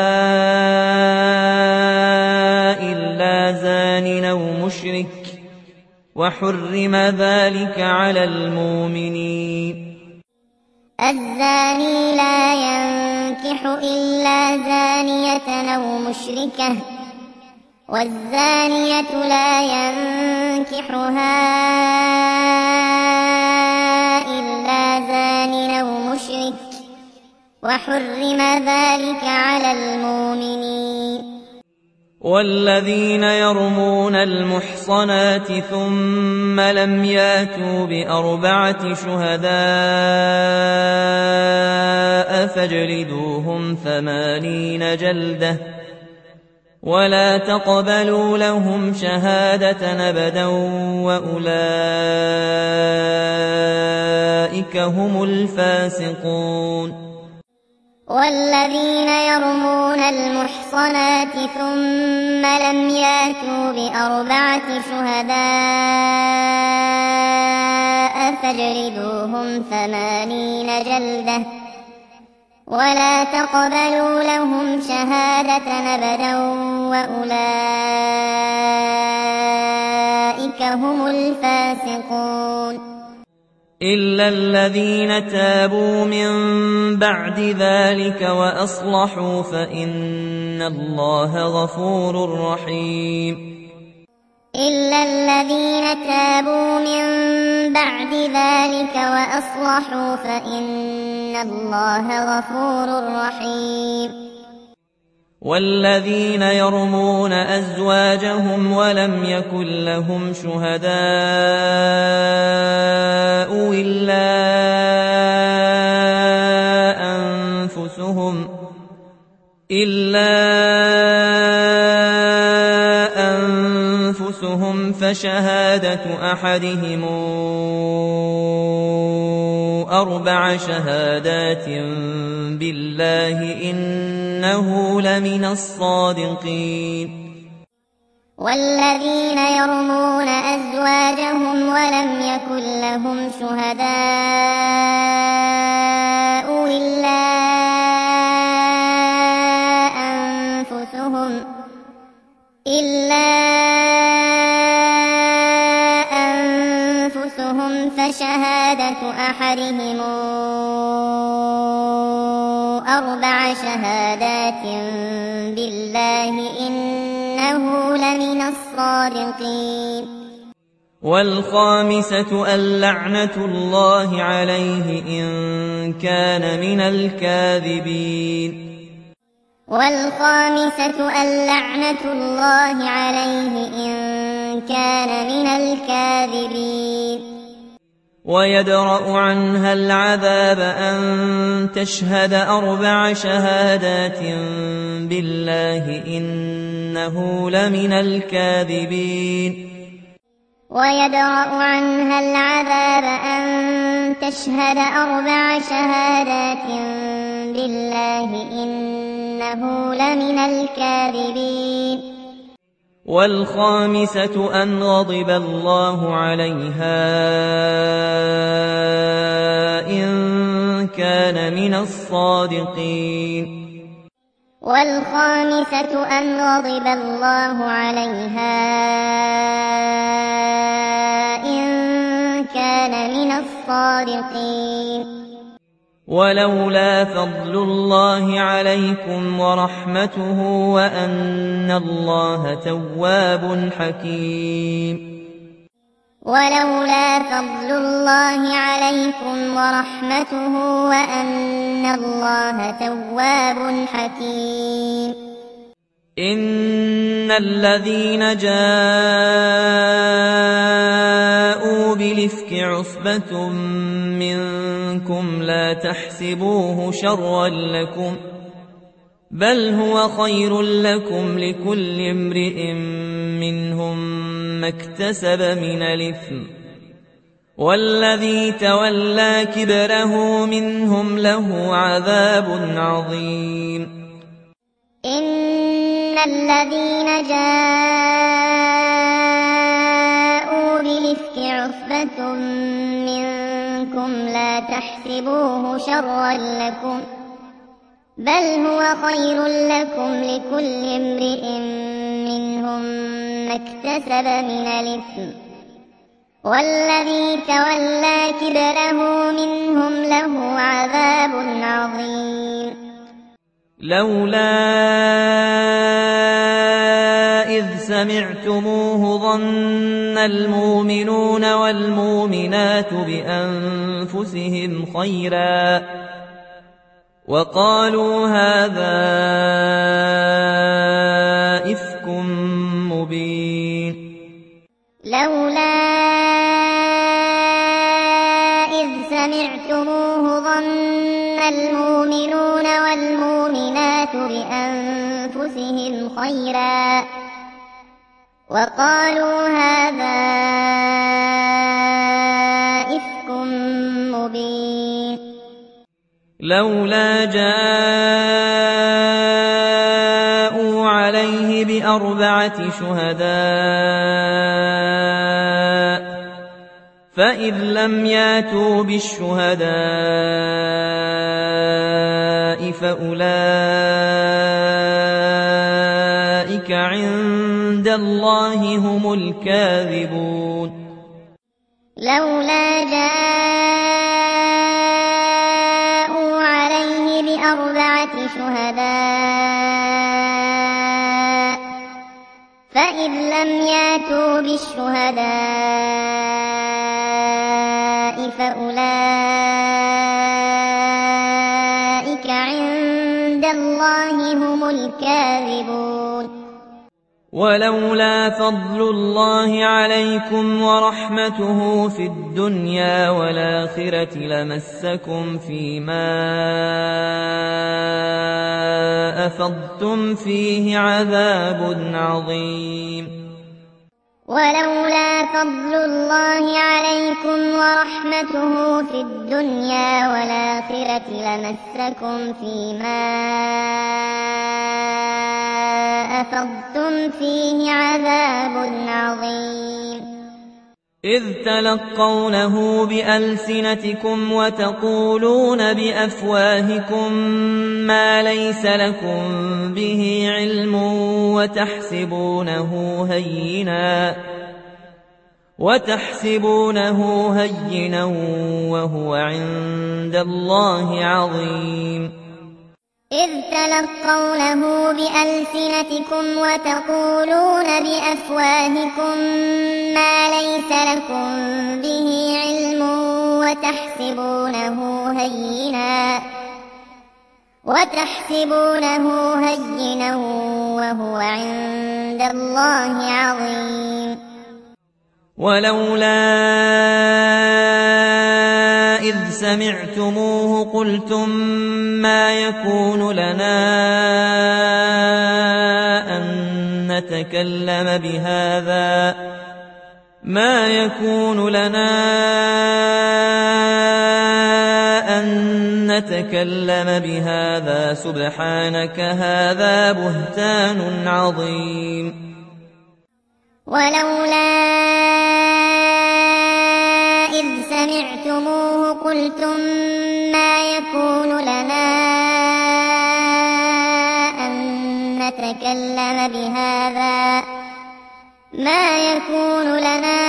إلا زان أو مشرك وحرم ذلك على المؤمنين الزاني لا ينكح إلا زانية أو مشركة والزانية لا ينكحها إلا زان أو مشرك وحرم ذلك على المؤمنين والذين يرمون المحصنات ثم لم ياتوا بأربعة شهداء فاجلدوهم ثمانين جلدة ولا تقبلوا لهم شهادة أبدا وأولئك هم الفاسقون والذين يرمون المحصنات ثم لم ياتوا بأربعة شهداء فاجلدوهم ثمانين جلدة ولا تقبلوا لهم شهادة أبدا وأولئك هم الفاسقون إلا الذين تابوا من بعد ذلك وأصلحوا فإن الله غفور رحيم إلا الذين تابوا من بعد ذلك وأصلحوا فإن الله غفور رحيم والذين يرمون أزواجهم ولم يكن لهم شهداء إلا أنفسهم إلا أنفسهم فشهادة أحدهم أربع شهادات بالله إنه لمن الصادقين والذين يرمون أزواجهم ولم يكن لهم شهداء إلا أنفسهم إلا أنفسهم فشهادة أحدهم أربع شهادات بالله إنه لمن الصادقين والخامسة اللعنة الله عليه إن كان من الكاذبين والخامسة اللعنة الله عليه إن كان من الكاذبين ويدرأ عنها العذاب أن تشهد أربع شهادات بالله إنه لمن الكاذبين ويدرأ عنها العذاب أن تشهد أربع شهادات بالله إنه لمن الكاذبين والخامسة أن غضب الله عليها إن كان من الصادقين والخامسة أن غضب الله عليها إن كان من الصادقين ولولا فضل الله عليكم ورحمته وأن الله تواب حكيم ولولا فضل الله عليكم ورحمته وأن الله تواب حكيم إن الذين جاءوا بالإفك عصبة منكم لا تحسبوه شرا لكم بل هو خير لكم لكل امرئ منهم ما اكتسب من الإثم والذي تولى كبره منهم له عذاب عظيم إن الذين جاءوا بالإفك عصبة منكم لا تحسبوه شرا لكم بل هو خير لكم لكل امرئ منهم ما اكتسب من الإثم والذي تولى كبره منهم له عذاب عظيم لولا إذ سمعتموه ظن المؤمنون والمؤمنات بأنفسهم خيرا وقالوا هذا إفك مبين لولا إذ سمعتموه ظن المؤمنون والمؤمنات بأنفسهم خيرا وقالوا هذا إفك مبين لولا جاءوا عليه بأربعة شهداء فإذ لم ياتوا بالشهداء فأولئك عند الله هم الكاذبون لولا جاءوا عليه بأربعة شهداء فإذ لم ياتوا بالشهداء فأولئك عند الله هم الكاذبون ولولا فضل الله عليكم ورحمته في الدنيا والآخرة لمسكم فيما أفضتم فيه عذاب عظيم ولولا فضل الله عليكم ورحمته في الدنيا والآخرة لمسكم فيما أفضتم فيه عذاب عظيم إذ تلقونه بألسنتكم وتقولون بأفواهكم ما ليس لكم به علم وتحسبونه هينا وتحسبونه هينا وهو عند الله عظيم إذ تلقونه بألسنتكم وتقولون بأفواهكم ما ليس لكم به علم وتحسبونه هينا وتحسبونه هينا وهو عند الله عظيم ولولا إذ سمعتموه قلتم ما يكون لنا أن نتكلم بهذا ما يكون لنا أن نتكلم بهذا سبحانك هذا بهتان عظيم ولولا إذ سمعتموه قلتم ما يكون لنا أن نتكلم بهذا ما يكون لنا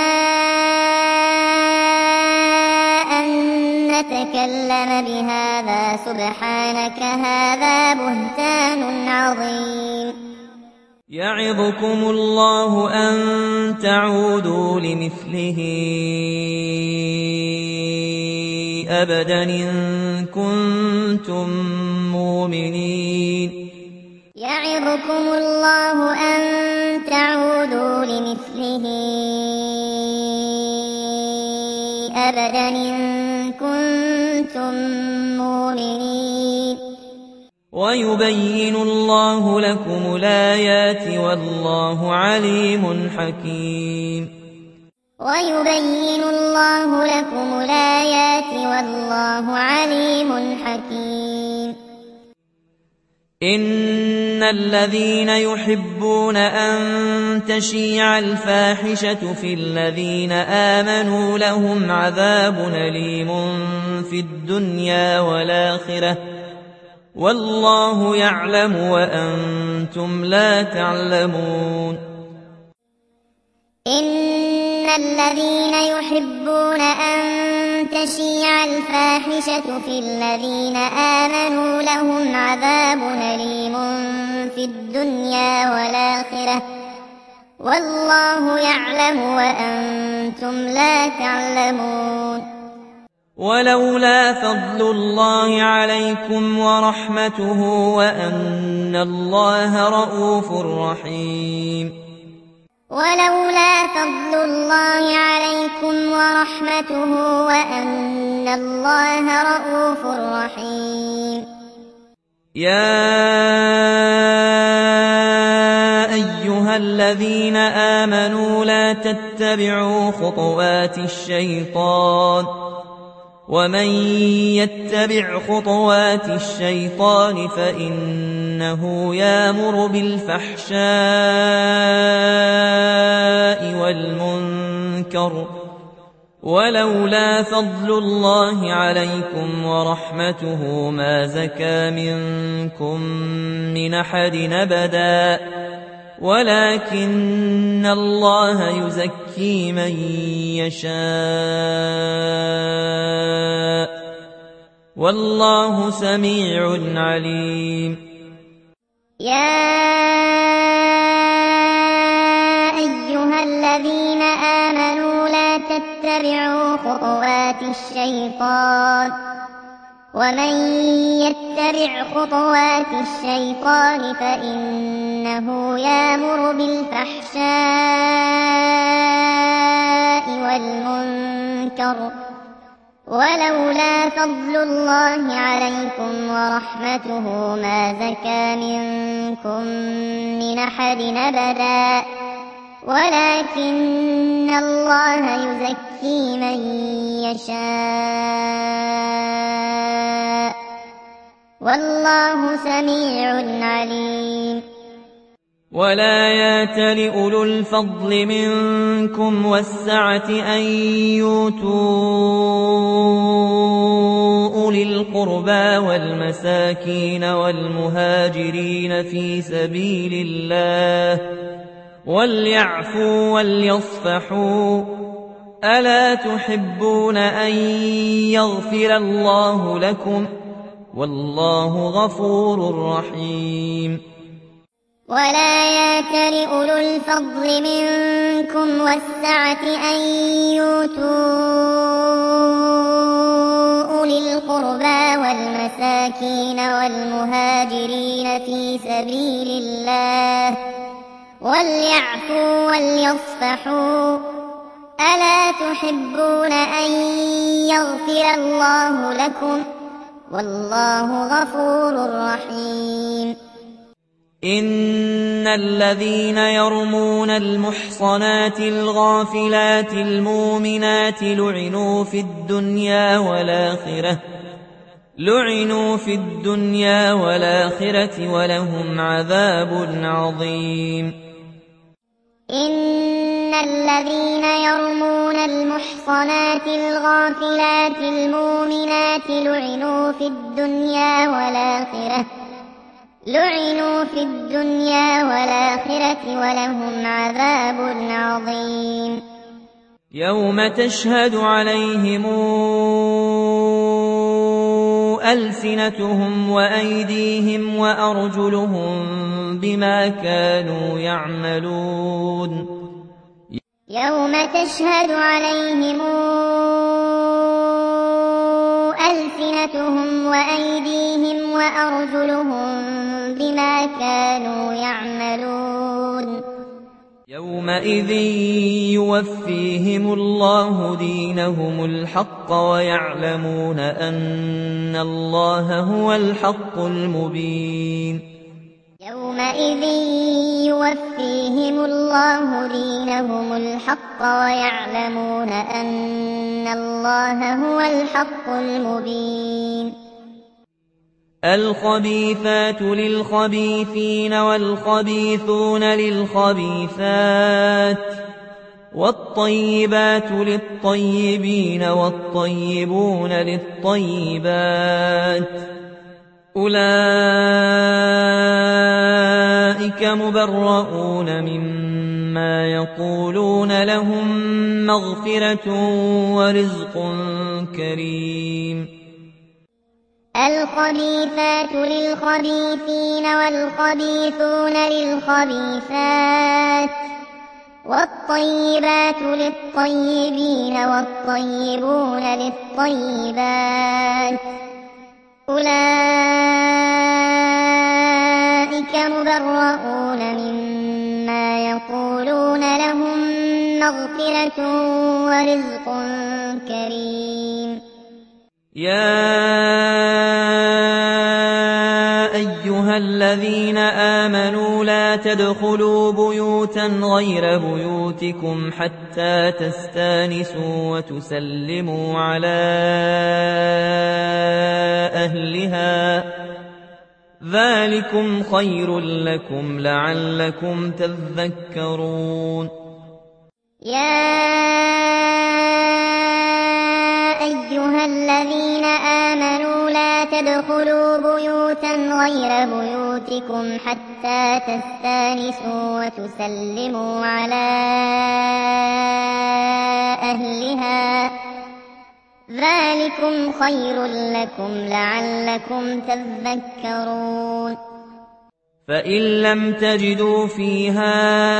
أن نتكلم بهذا سبحانك هذا بهتان عظيم يعظكم الله أن تعودوا لمثله أبدا إن كنتم مؤمنين يعظكم الله أن تعودوا لمثله أبدا إن كنتم مؤمنين ويبين الله لكم الآيات والله عليم حكيم ويبين الله لكم الآيات والله عليم حكيم إن الذين يحبون أن تشيع الفاحشة في الذين آمنوا لهم عذاب أليم في الدنيا والآخرة والله يعلم وأنتم لا تعلمون إن الذين يحبون أن تشيع الفاحشة في الذين آمنوا لهم عذاب أليم في الدنيا والآخرة والله يعلم وأنتم لا تعلمون ولولا فضل الله عليكم ورحمته وأن الله رءوف رحيم ولولا فضل الله عليكم ورحمته وأن الله رءوف رحيم يا أيها الذين آمنوا لا تتبعوا خطوات الشيطان ومن يتبع خطوات الشيطان فإنه يأمر بالفحشاء والمنكر ولولا فضل الله عليكم ورحمته ما زكى منكم من أحد أبدا ولكن الله يزكي من يشاء والله سميع عليم. يا أيها الذين آمنوا لا تتبعوا خطوات الشيطان ومن يتبع خطوات الشيطان فإنه يأمر بالفحشاء والمنكر ولولا فضل الله عليكم ورحمته ما زكى منكم من أحد أبدا ولكن الله يزكي من يشاء والله سميع عليم. ولا يأتل أولو الفضل منكم والسعة أن يؤتوا أولي القربى والمساكين والمهاجرين في سبيل الله وليعفوا وليصفحوا ألا تحبون أن يغفر الله لكم والله غفور رحيم. ولا يأتل أولو الفضل منكم والسعة أن يؤتوا أولي القربى والمساكين والمهاجرين في سبيل الله وليعفوا وليصفحوا ألا تحبون أن يغفر الله لكم والله غفور رحيم. إن الذين يرمون المحصنات الغافلات المؤمنات لعنوا في الدنيا والآخرة لعنوا في الدنيا والآخرة ولهم عذاب عظيم. إن الذين يرمون المحصنات الغافلات المؤمنات لعنوا في الدنيا والآخرة لعنوا في الدنيا والآخرة ولهم عذاب عظيم. يوم تشهد عليهم ألسنتهم وأيديهم وأرجلهم بما كانوا يعملون. يوم تشهد عليهم ألسنتهم وأيديهم وأرجلهم بما كانوا يعملون. يومئذ يوفيهم الله دينهم الحق ويعلمون أن الله هو الحق المبين. يومئذ يوفيهم الله دينهم الحق ويعلمون أن الله هو الحق المبين. الخبيثات للخبيثين والخبيثون للخبيثات والطيبات للطيبين والطيبون للطيبات أولئك مبرؤون مما يقولون لهم مغفرة ورزق كريم. الخبيثات للخبيثين والخبيثون للخبيثات والطيبات للطيبين والطيبون للطيبات أولئك مبرؤون مما يقولون لهم مغفرة ورزق كريم. يا أيها الذين آمنوا لا تدخلوا بيوتا غير بيوتكم حتى تستانسوا وتسلموا على أهلها ذلكم خير لكم لعلكم تذكرون. يا أيها الذين آمنوا لا تدخلوا بيوتا غير بيوتكم حتى تستانسوا وتسلموا على أهلها ذلكم خير لكم لعلكم تذكرون. فإن لم تجدوا فيها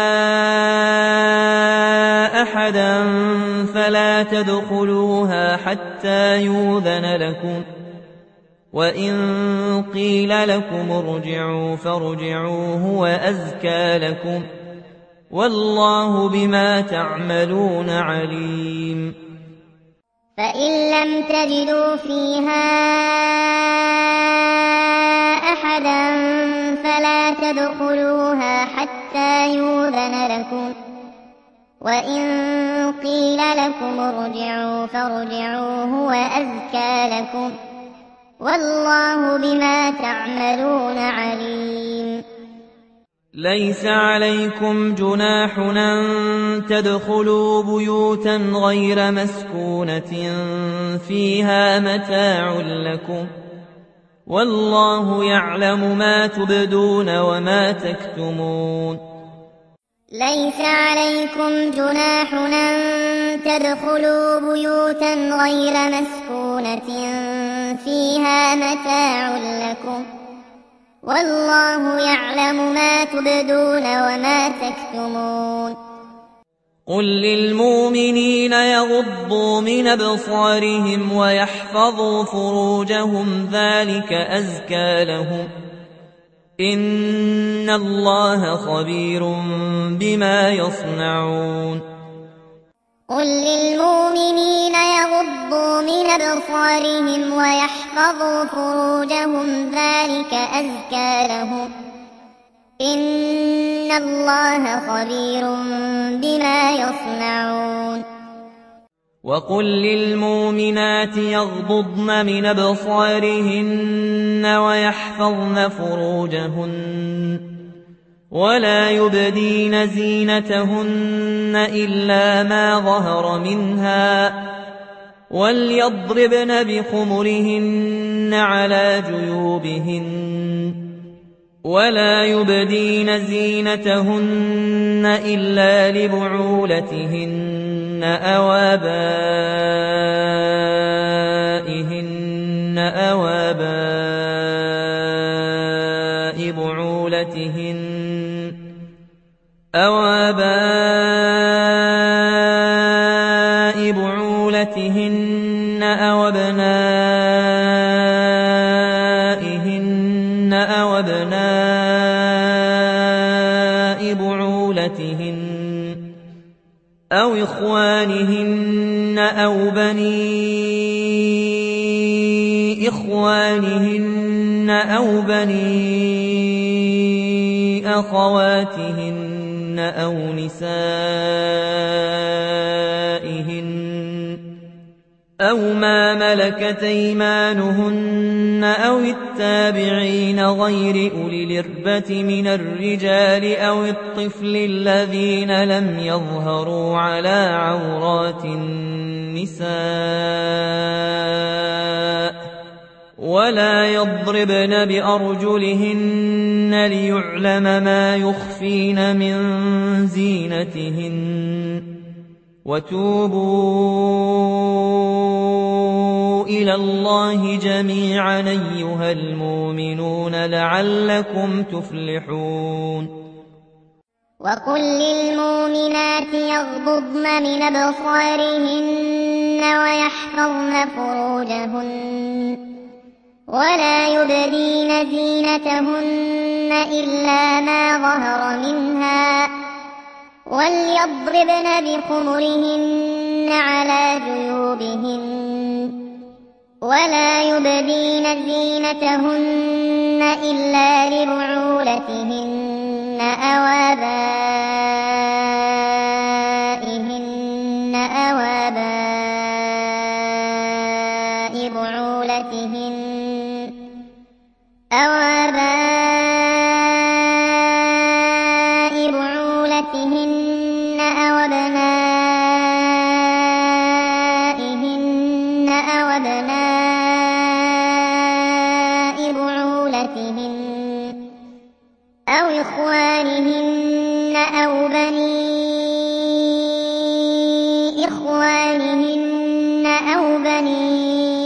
أحدا فلا تدخلوها حتى يؤذن لكم، وإن قيل لكم ارجعوا فارجعوا هو أزكى لكم، والله بما تعملون عليم. فإن لم تجدوا فيها أحدا فلا تدخلوها حتى يؤذن لكم، وإن قيل لكم ارجعوا فارجعوا هو أزكى لكم، والله بما تعملون عليم. ليس عليكم جناح أن تدخلوا بيوتا غير مسكونة فيها متاع لكم، والله يعلم ما تبدون وما تكتمون. ليس عليكم جناح أن تدخلوا بيوتا غير مسكونة فيها متاع لكم، والله يعلم ما تبدون وما تكتمون. قل للمؤمنين يغضوا من أبصارهم ويحفظوا فروجهم ذلك أزكى لهم، إن الله خبير بما يصنعون. قل للمؤمنين يغضوا من أبصارهم ويحفظوا فروجهم ذلك أزكى لهم، إن الله خبير بما يصنعون. وقل للمؤمنات يغضضن من أبصارهن ويحفظن فروجهن ولا يبدين زينتهن إلا ما ظهر منها، وليضربن بخمرهن على جيوبهن، ولا يبدين زينتهن إلا لبعولتهن أو آبائهن أو آباء بعولتهن أو آباء بعولتهن أو أبنائهن أو أبناء بعولتهن أو إخوانهن أو بني إخوانهن أو بني أخواتهن أو نسائهن أو ما ملكت أيمانهن أو التابعين غير أولي الإربة من الرجال أو الطفل الذين لم يظهروا على عورات النساء، ولا يضربن بأرجلهن ليعلم ما يخفين من زينتهن، وتوبوا إلى الله جميعا أيها المؤمنون لعلكم تفلحون. وقل للمؤمنات يغضضن من أبصارهن ويحفظن فروجهن ولا يبدين زينتهن إلا ما ظهر منها، وليضربن بخمرهن على جيوبهن، ولا يبدين زينتهن إلا لبعولتهن أو آبائهن أو آباء بعولتهن أو آباء بعولتهن أو أبنائهن إخوانهن أو بني إخوانهن أو بني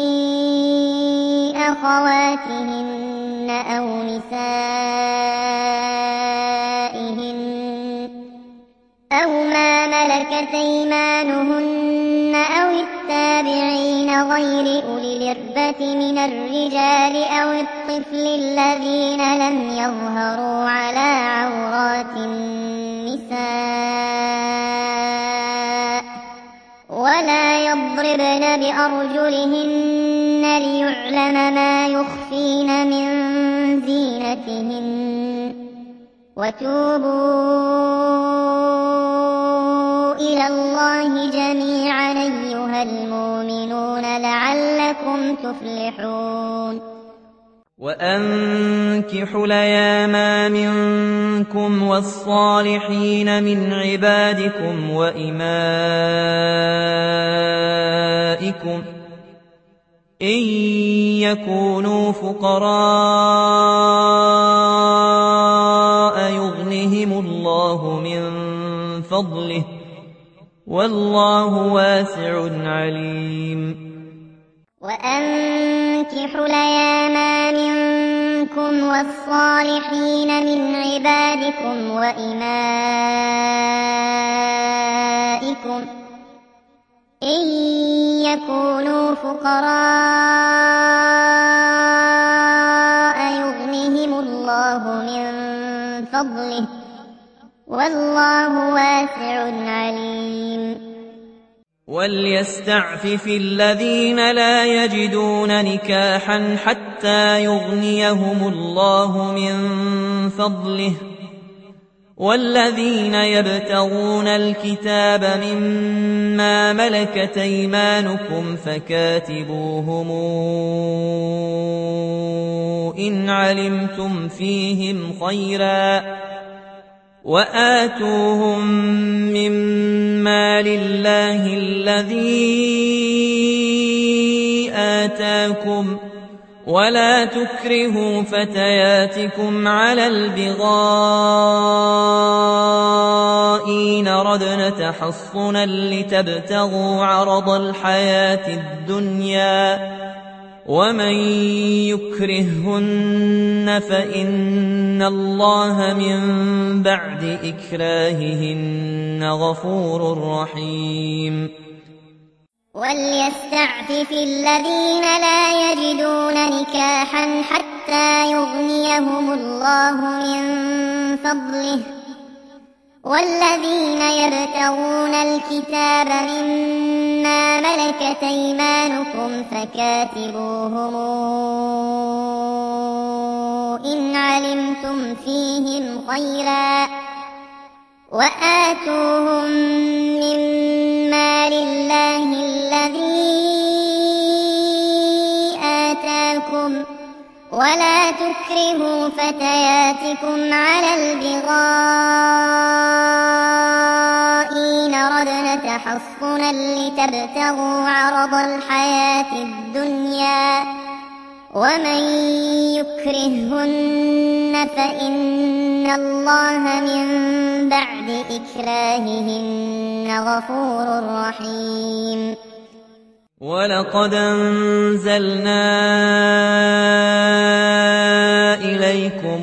أخواتهن أو نسائهن أو ما ملكت أيمانهن أو التابعين غير أولي الإربة من الرجال أو الطفل الذين لم يظهروا على عورات النساء ولا يضربن بأرجلهن ليعلم ما يخفين من زينتهن وتوبوا إلى الله جميعا أيها المؤمنون لعلكم تفلحون وأنكحوا الأيام منكم والصالحين من عبادكم وإمائكم إن يكونوا فقراء يغنهم الله من فضله والله واسع عليم وأنكحوا الأيام منكم والصالحين من عبادكم وإمائكم إن يكونوا فقراء يغنهم الله من فضله والله واسع عليم وليستعفف الذين لا يجدون نكاحا حتى يغنيهم الله من فضله والذين يبتغون الكتاب مما ملكت أيمانكم فكاتبوهم إن علمتم فيهم خيرا وآتوهم مما لله الذي آتاكم ولا تكرهوا فتياتكم على البغاء إن ردن تحصنا لتبتغوا عرض الحياة الدنيا ومن يكرههن فإن الله من بعد إكراههن غفور رحيم وليستعفف الذين لا يجدون نكاحا حتى يغنيهم الله من فضله والذين يبتغون الكتاب مما ملكت أيمانكم فكاتبوهم إن علمتم فيهم خيرا وآتوهم مما لله الذي آتاكم ولا تكرهوا فتياتكم على البغاء إن ردن تحصنا لتبتغوا عرض الحياة الدنيا ومن يكرههن فإن الله من بعد إكراههن غفور رحيم ولقد أنزلنا إليكم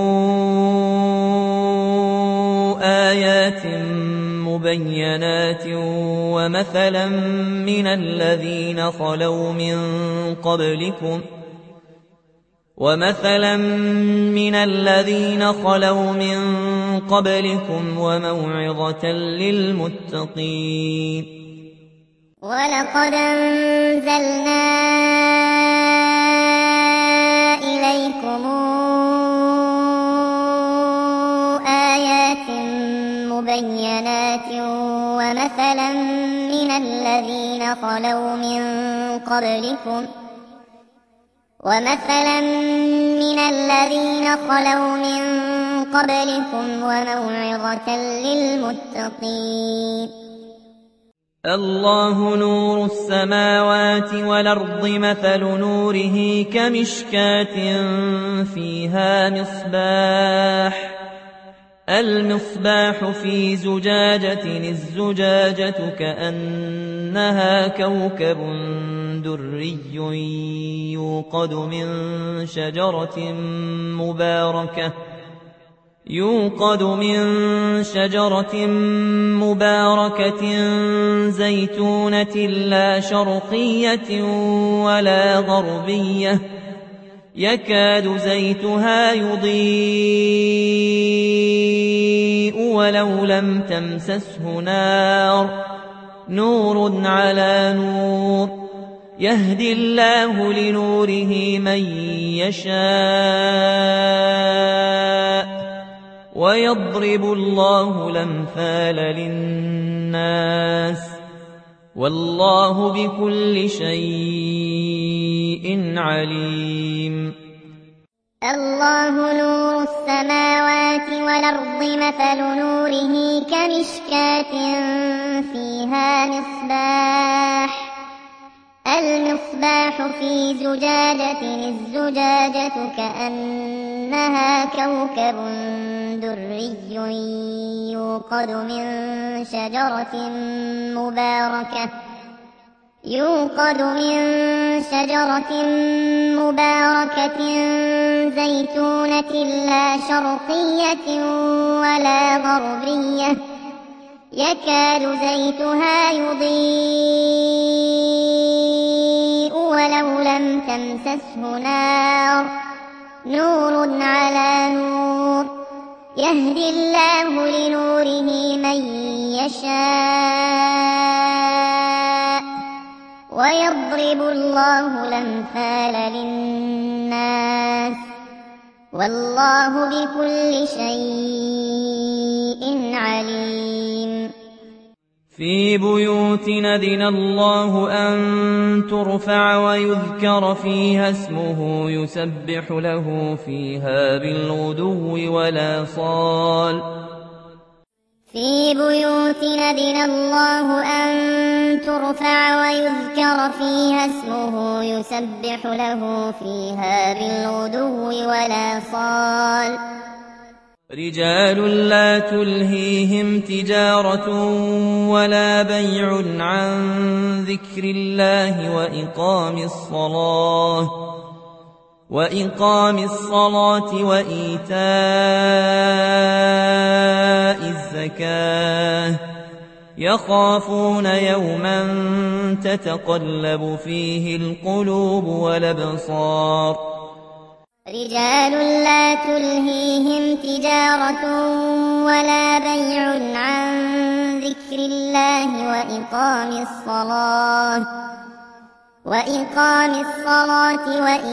آيات مبينات ومثلا من الذين خلوا من قبلكم ومثلا من الذين خلوا من قبلكم وموعظة للمتقين ولقد أنزلنا إليكم آيات مبينات ومثلا من الذين خلوا من قبلكم ومثلا من الذين خلوا من قبلكم وموعظة للمتقين الله نور السماوات والأرض مثل نوره كمشكاة فيها مصباح المصباح في زجاجة الزجاجة كأنها كوكب دري يوقد من شجرة مباركة يوقد من شجرة مباركة زيتونة لا شرقية ولا غربية يكاد زيتها يضيء ولو لم تمسسه نار نور على نور يهدي الله لنوره من يشاء ويضرب الله الأمثال للناس والله بكل شيء عليم. الله نور السماوات والأرض مثل نوره كمشكاة فيها مصباح المصباح في زجاجة الزجاجة كأنها كوكب دري يوقد من شجرة مباركة يوقد من شجرة مباركة زيتونة لا شرقية ولا غربية يكاد زيتها يضيء ولو لم تمسسه نار نور على نور يهدي الله لنوره من يشاء ويضرب الله الأمثال للناس والله بكل شيء عليم. في بيوت أذن الله أن ترفع ويذكر فيها اسمه يسبح له فيها بالغدو والآصال في بيوت أذن الله أن ترفع ويذكر فيها اسمه يسبح له فيها بالغدو والآصال رجال لا تلهيهم تجارة ولا بيع عن ذكر الله وإقام الصلاة وإقام الصلاة وإيتاء الزكاة يخافون يوما تتقلب فيه القلوب والأبصار. رجال لا تلهيهم تجارة ولا بيع عن ذكر الله وإقام الصلاة وإقام الصلاة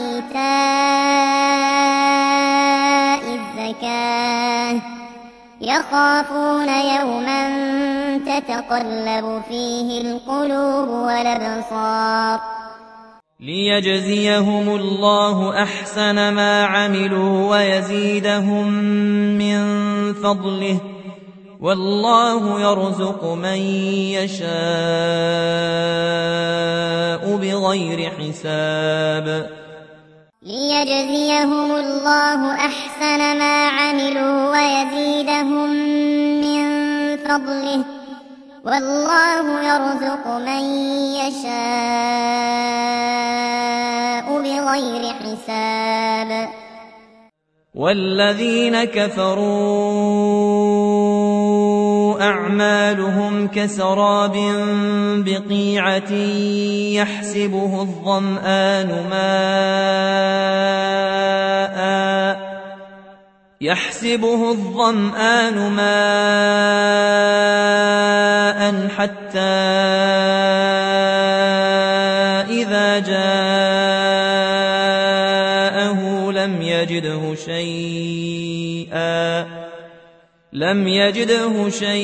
وإيتاء الزكاة يخافون يوما تتقلب فيه القلوب والأبصار. ليجزيهم الله أحسن ما عملوا ويزيدهم من فضله والله يرزق من يشاء بغير حساب. ليجزيهم الله أحسن ما عملوا ويزيدهم من فضله والله يرزق من يشاء بغير حساب. والذين كفروا أعمالهم كسراب بقيعة يحسبه الظمآن ماءً يحسبه الظمآن ماءً حتى إذا جاءه لم يجده شيئا لم يجده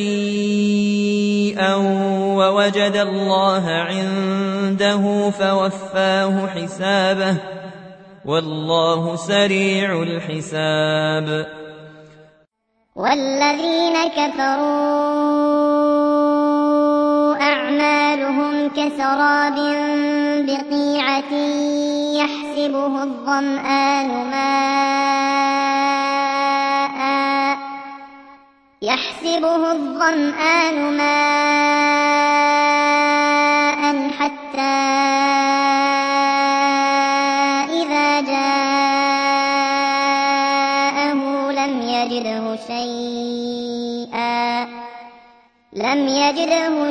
شيئا ووجد الله عنده فوفاه حسابه والله سريع الحساب. والذين كفروا أعمالهم كسراب بقيعة يحسبه الظمآن ماءً يحسبه الظمآن ماء حتى إذا جاءه لم يجده شيئا لم يجده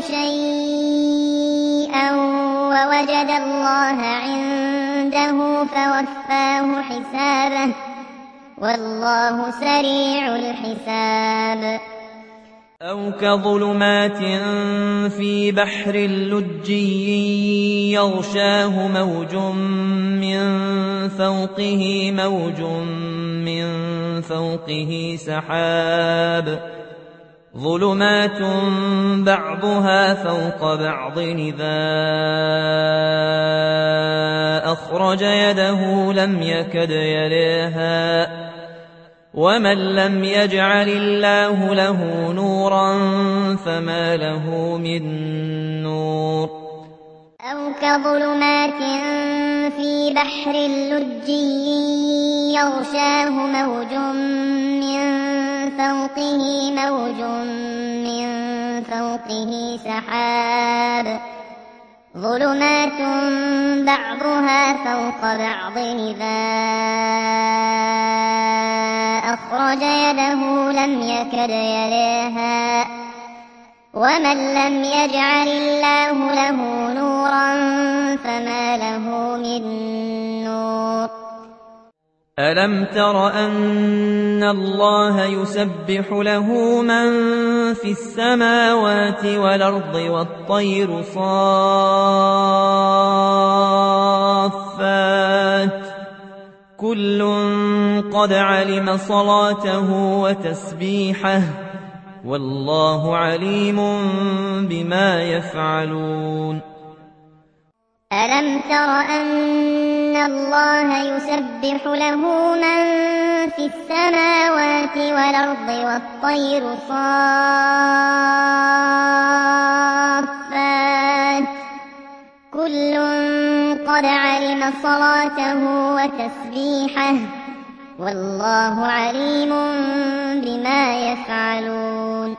شيئا ووجد الله عنده فوفاه حسابه والله سريع الحساب. أو كظلمات في بحر لجي يغشاه موج من فوقه موج من فوقه سحاب ظلمات بعضها فوق بعض إذا أخرج يده لم يكد يريها ومن لم يجعل الله له نورا فما له من نور. أو كظلمات في بحر لجي يغشاه موج من فوقه موج من فوقه سحاب ظلمات بعضها فوق بعض إذا أخرج يده لم يكد يريها ومن لم يجعل الله له نورا فما له من نور. ألم تر أن الله يسبح له من في السماوات والأرض والطير صافات كل قد علم صلاته وتسبيحه والله عليم بما يفعلون. ألم تر أن الله يسبح له من في السماوات والأرض والطير صافات كل قد علم صلاته وتسبيحه والله عليم بما يفعلون.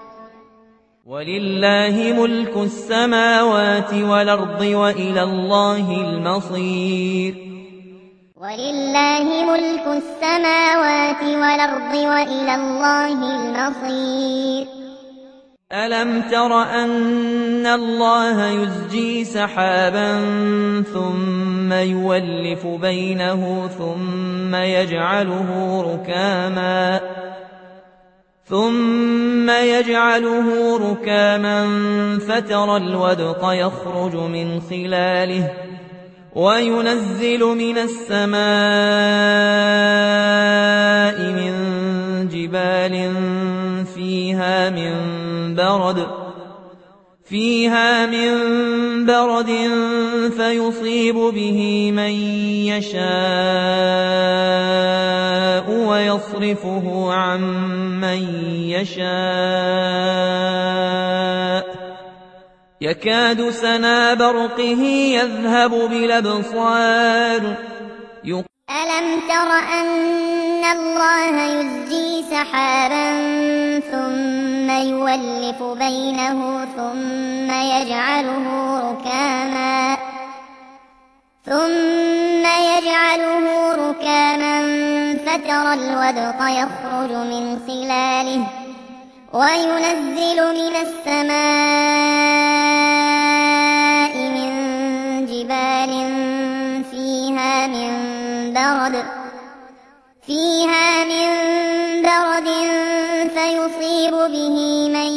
ولله ملك السماوات والأرض وإلى الله المصير. ولله ملك السماوات والأرض وإلى الله المصير. ألم تر أن الله يزجي سحابا ثم يولف بينه ثم يجعله ركاما ثم يجعله ركاما فترى الودق يخرج من خلاله وينزل من السماء من جبال فيها من برد فيها من برد فيصيب به من يشاء ويصرفه عن من يشاء يكاد سنا برقه يذهب بالأبصار. ألم تر أن الله يزجي سحابا ثم يولف بينه ثم يجعله ركاما ثم يجعله ركاما فترى الودق يخرج من خلاله وينزل من السماء من جبال فيها من برد فيها من برد فيصيب به من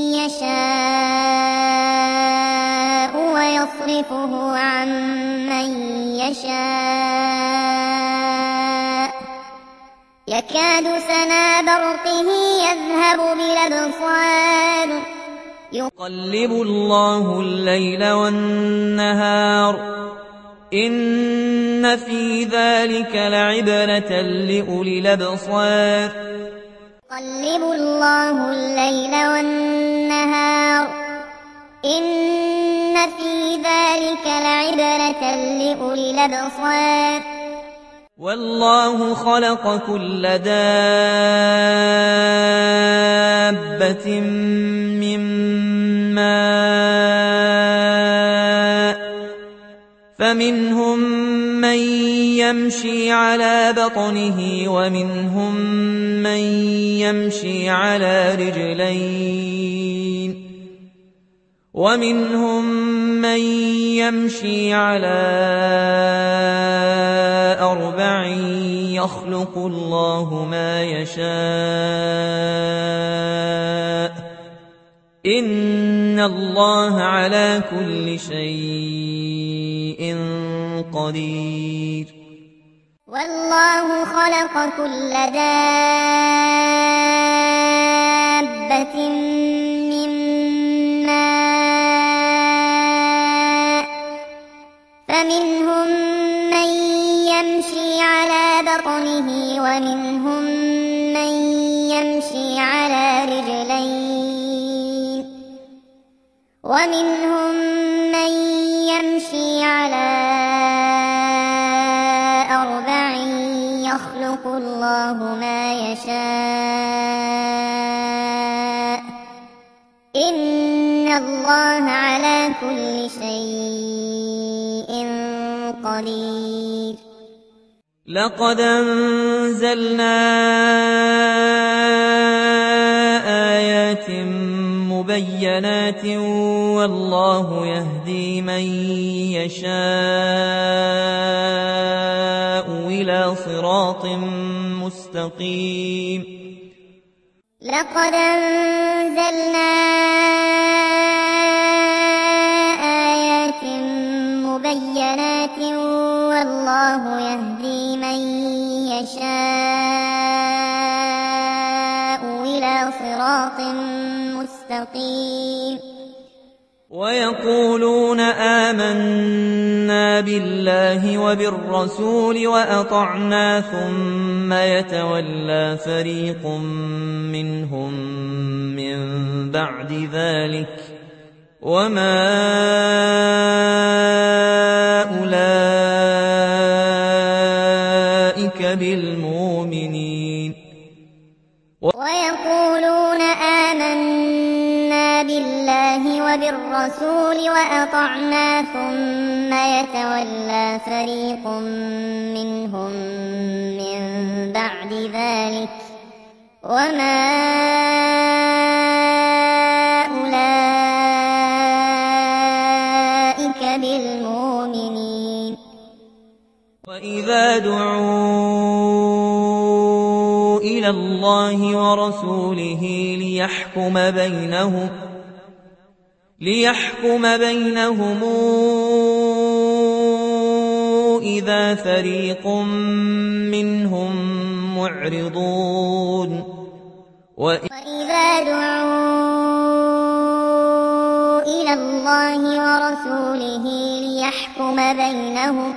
يشاء ويصرفه عن من يشاء يكاد سنا برقه يذهب بالأبصار. يقلب الله الليل والنهار إن في ذلك لعبرة لأولي الأبصار. يقلب الله الليل والنهار إن في ذلك لعبرة لأولي الأبصار. والله خلق كل دابة دابة من ماء فمنهم من يمشي على بطنه ومنهم من يمشي على رجلين ومنهم من يمشي على أربع يخلق الله ما يشاء إن الله على كل شيء قدير. والله خلق كل دابة من ماء فمنهم من يمشي على بطنه ومنهم من يمشي على رجلين ومنهم من يمشي على أربع يخلق الله ما يشاء إن الله على كل شيء قدير. لقد أنزلنا آيات مبينات والله يهدي من يشاء إلى صراط مستقيم. لقد أنزلنا آيات مبينات والله يهدي من يشاء إلى صراط مستقيم. ويقولون آمنا بالله وبالرسول وأطعنا ثم يتولى فريق منهم من بعد ذلك وما أولئك بالمؤمنين. ويقولون آمنا بالله وبالرسول وأطعنا ثم يتولى فريق منهم من بعد ذلك وما أولئك بالمؤمنين. وإذا دعوا إلى الله ورسوله ليحكم بينهم ليحكم بينهم إذا فريق منهم معرضون. وإذا دعوا إلى الله ورسوله ليحكم بينهم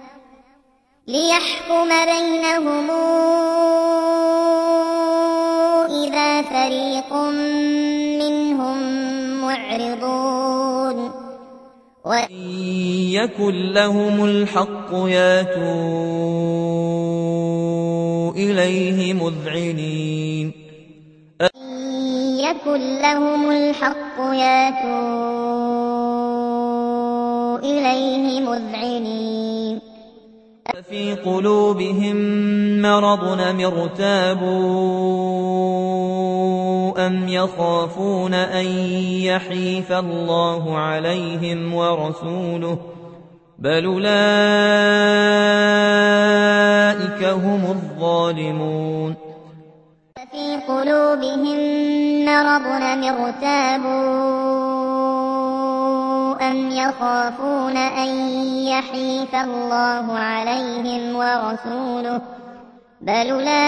ليحكم بينهم إذا فريق منهم معرضون. وإن يكن لهم الحق ياتوا إليه مذعنين. إن يكن لهم الحق ياتوا إليه مذعنين. ففي قلوبهم مرض أم ارتابوا أم يخافون أن يحيف الله عليهم ورسوله بل أولئك هم الظالمون. ففي قلوبهم مرض أم ارتابوا أم يخافون أن يحيف الله عليهم ورسوله بل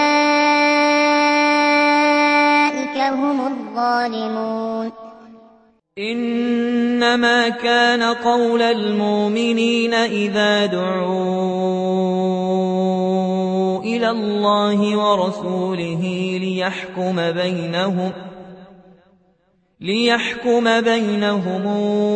أولئك هم الظالمون. إنما كان قول المؤمنين إذا دعوا إلى الله ورسوله ليحكم بينهم ليحكم بينهم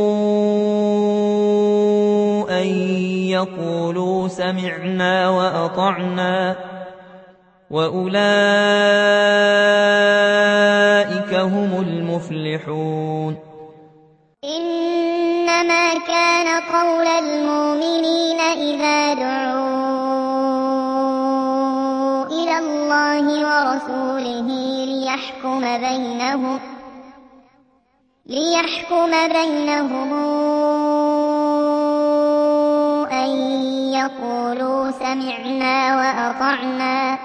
أن يقولوا سمعنا وأطعنا وأولئك أولئك هم المفلحون إنما كان قول المؤمنين إذا دعوا إلى الله ورسوله ليحكم بينهم ليحكم بينهم أن يقولوا سمعنا وأطعنا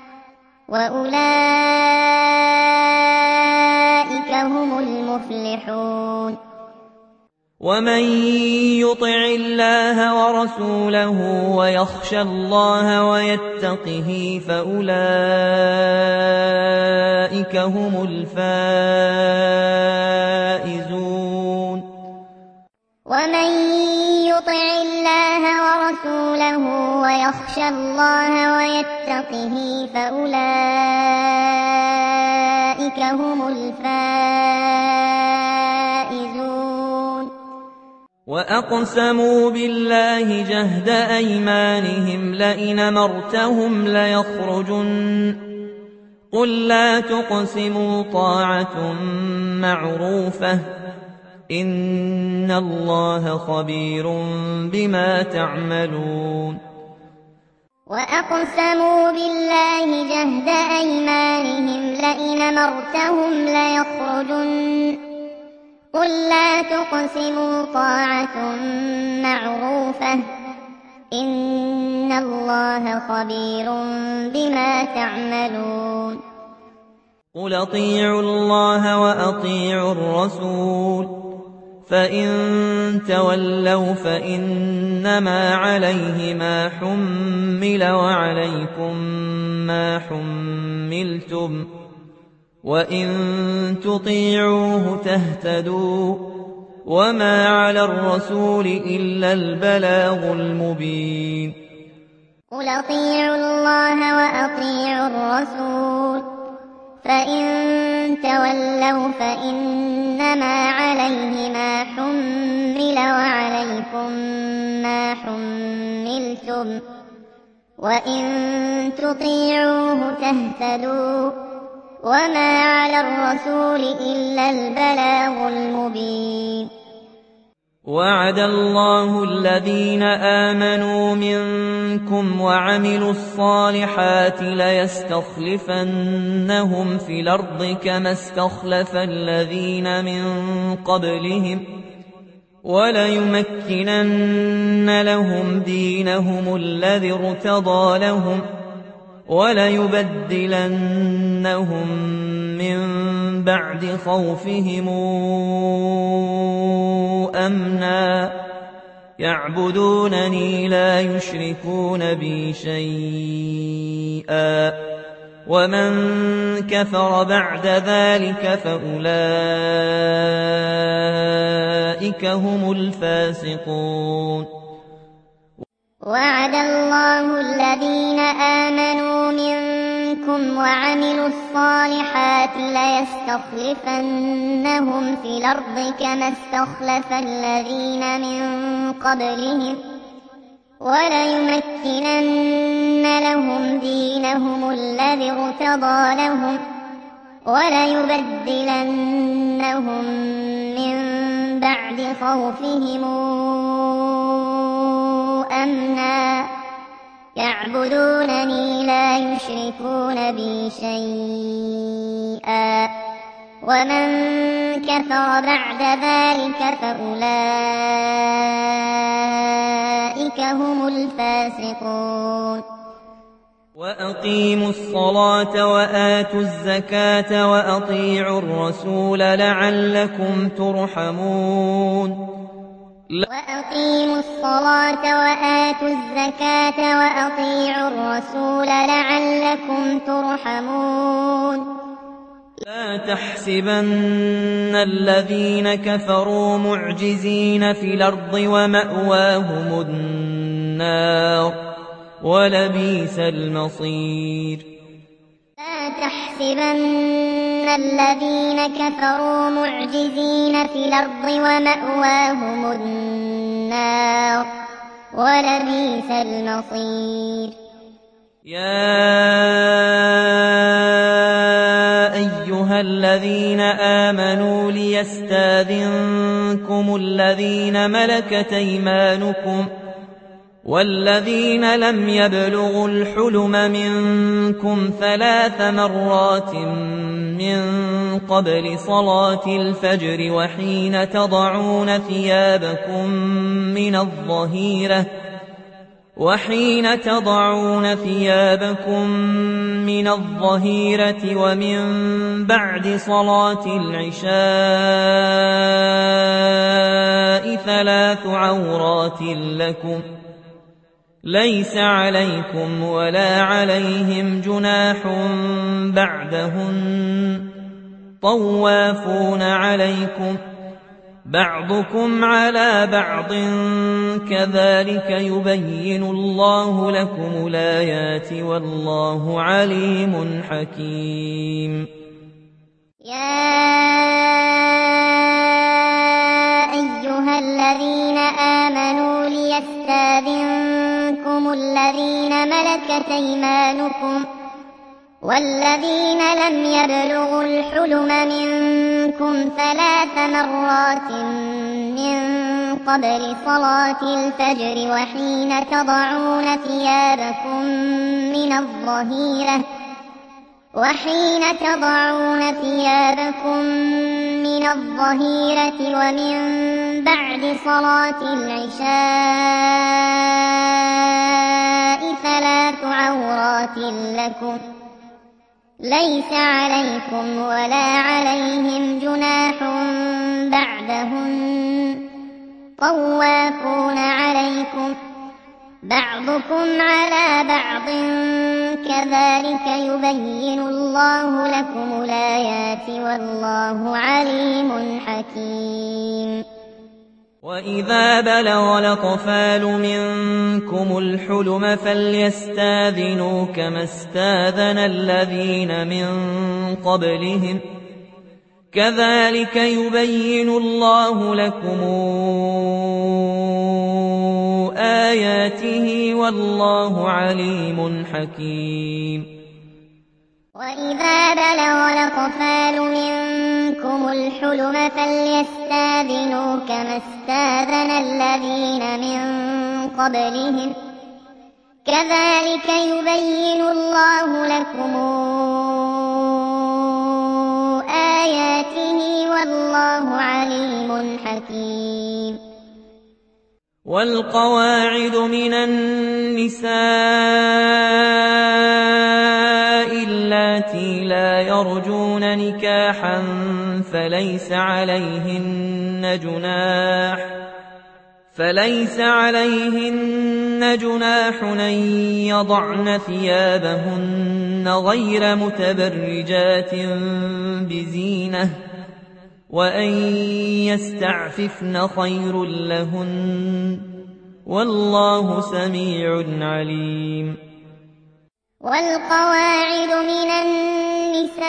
وأولئك هم المفلحون ومن يطع الله ورسوله ويخشى الله ويتقه فأولئك هم الفائزون ومن يطع الله ورسوله ويخشى الله ويتقه فأولئك هم الفائزون وأقسموا بالله جهد أيمانهم لئن أمرتهم ليخرجن قل لا تقسموا طاعة معروفة إن الله خبير بما تعملون وأقسموا بالله جهد أيمانهم لئن أمرتهم ليخرجن قل لا تقسموا طاعة معروفة إن الله خبير بما تعملون قل أطيعوا الله وأطيعوا الرسول فإن تولوا فإنما عليه ما حمل وعليكم ما حملتم وإن تطيعوه تهتدوا وما على الرسول إلا البلاغ المبين قل أطيعوا الله وأطيعوا الرسول فإن تولوا فإنما عليه ما حمل وعليكم ما حملتم وإن تطيعوه تهتدوا وما على الرسول إلا البلاغ المبين وعد الله الذين آمنوا منكم وعملوا الصالحات ليستخلفنهم في الأرض كما استخلف الذين من قبلهم وليمكنن لهم دينهم الذي ارتضى لهم وليبدلنهم من بعد خوفهم أمنا يعبدونني لا يشركون بي شيئا ومن كفر بعد ذلك فأولئك هم الفاسقون وعد الله الذين آمنوا منكم وعملوا الصالحات ليستخلفنهم في الأرض كما استخلف الذين من قبلهم وليمكنن لهم دينهم الذي ارتضى لهم وليبدلنهم من بعد خوفهم أمنا يعبدونني لا يشركون بي شيئا ومن كفر بعد ذلك فأولئك هم الفاسقون وأقيموا الصلاة وآتوا الزكاة وأطيعوا الرسول لعلكم ترحمون وأقيموا الصلاة وآتوا الزكاة وأطيعوا الرسول لعلكم ترحمون لا تحسبن الذين كفروا معجزين في الأرض ومأواهم النار ولبئس المصير لا تحسبن الذين كفروا معجزين في الأرض ومأواهم النار ولبئس المصير يا أيها أيها الذين آمنوا ليستاذنكم الذين ملكت أيمانكم والذين لم يبلغوا الحلم منكم ثلاث مرات من قبل صلاة الفجر وحين تضعون ثيابكم من الظهيرة وحين تضعون ثيابكم من الظهيرة ومن بعد صلاة العشاء ثلاث عورات لكم ليس عليكم ولا عليهم جناح بعدهن طوافون عليكم بعضكم على بعض كذلك يبين الله لكم الآيات والله عليم حكيم. يا أيها الذين آمنوا ليستاذنكم الذين ملكت أيمانكم والذين لم يبلغوا الحلم منكم ثلاث مرات من قبل صلاة الفجر وحين تضعون ثيابكم من الظهيرة وحين تضعون ثيابكم من الظهيرة ومن بعد صلاة العشاء ثلاث عورات لكم ليس عليكم ولا عليهم جناح بعدهن طوافون عليكم بعضكم على بعض كذلك يبين الله لكم الآيات والله عليم حكيم. وإذا بلغ الأطفال منكم الحلم فليستاذنوا كما استاذن الذين من قبلهم كذلك يبين الله لكم آياته والله عليم حكيم. وإذا بلغ الأطفال منكم الحلم فليستاذنوا كما استاذن الذين من قبلهم كذلك يبين الله لكم آياته والله عليم حكيم. والقواعد من النساء اللاتي لا يرجون نكاحا فليس عليهن جناح فليس عليهن جناح أن يضعن ثيابهن غير متبرجات بزينة وأن يستعففن خير لهن والله سميع عليم. والقواعد من النساء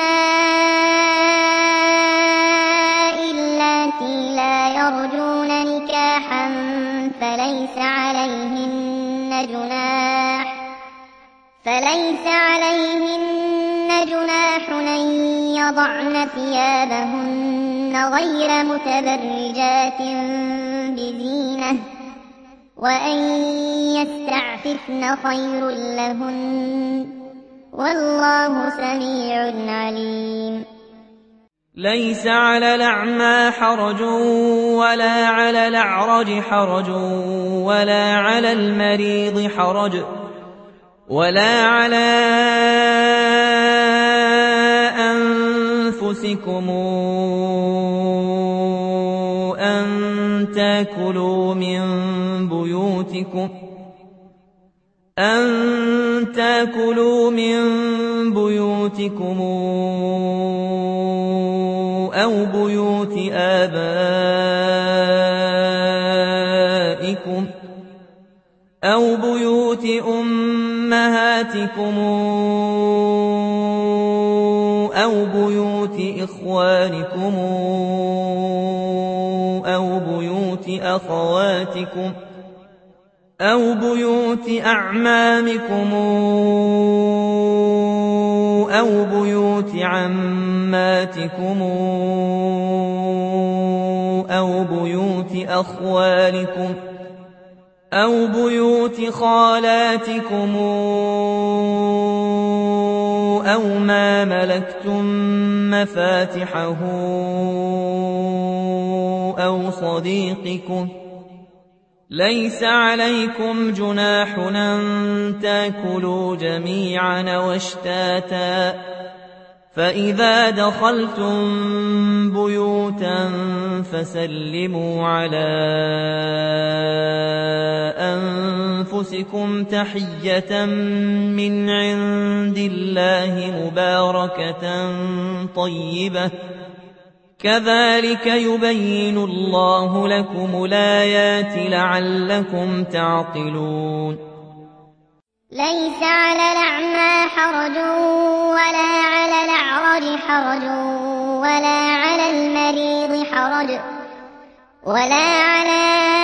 اللاتي لا يرجون نكاحا فليس عليهن جناح فليس عليهن جناح أن يضعن ثيابهن غير متبرجات بزينة وأن يستعففن خير لهن والله سميع عليم. ليس على الأعمى حرج ولا على الأعرج حرج ولا على المريض حرج ولا على أنفسكم أن تأكلوا من بيوتكم أن تأكلوا من بيوتكم أو بيوت آبائكم أو بيوت أمهاتكم أو بيوت إخوانكم أو بيوت أخواتكم أو بيوت أعمامكم أو بيوت عماتكم أو بيوت أخوالكم أو بيوت خالاتكم أو ما ملكتم مفاتحه أو صديقكم ليس عليكم جناح أن تأكلوا جميعا واشتاتا فإذا دخلتم بيوتا فسلموا على أنفسكم تحية من عند الله مباركة طيبة كذلك يبين الله لكم الآيات لعلكم تعقلون ليس على الأعمى حرج ولا على الأعرج حرج ولا على المريض حرج ولا على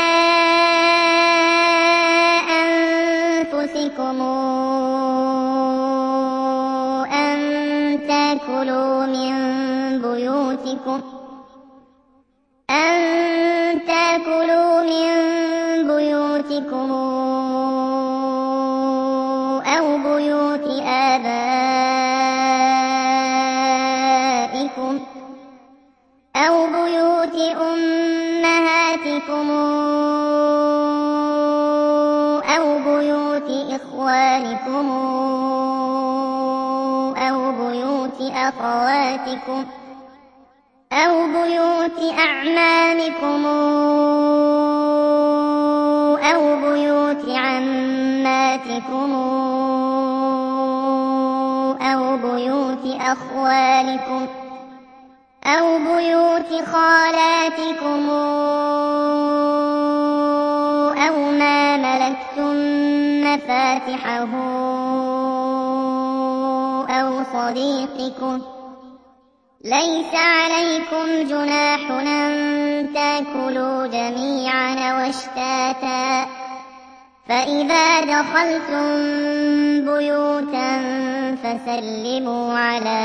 أنفسكم أن تأكلوا من بيوتكم أن تأكلوا من بيوتكم أو بيوت آبائكم أو بيوت أمهاتكم أو بيوت إخوانكم أو بيوت أخواتكم أو بيوت أعمامكم أو بيوت عماتكم أو بيوت أخوالكم أو بيوت خالاتكم أو ما ملكتم مفاتحه أو صديقكم ليس عليكم جناح أن تأكلوا جميعا واشتاتا فإذا دخلتم بيوتا فسلموا على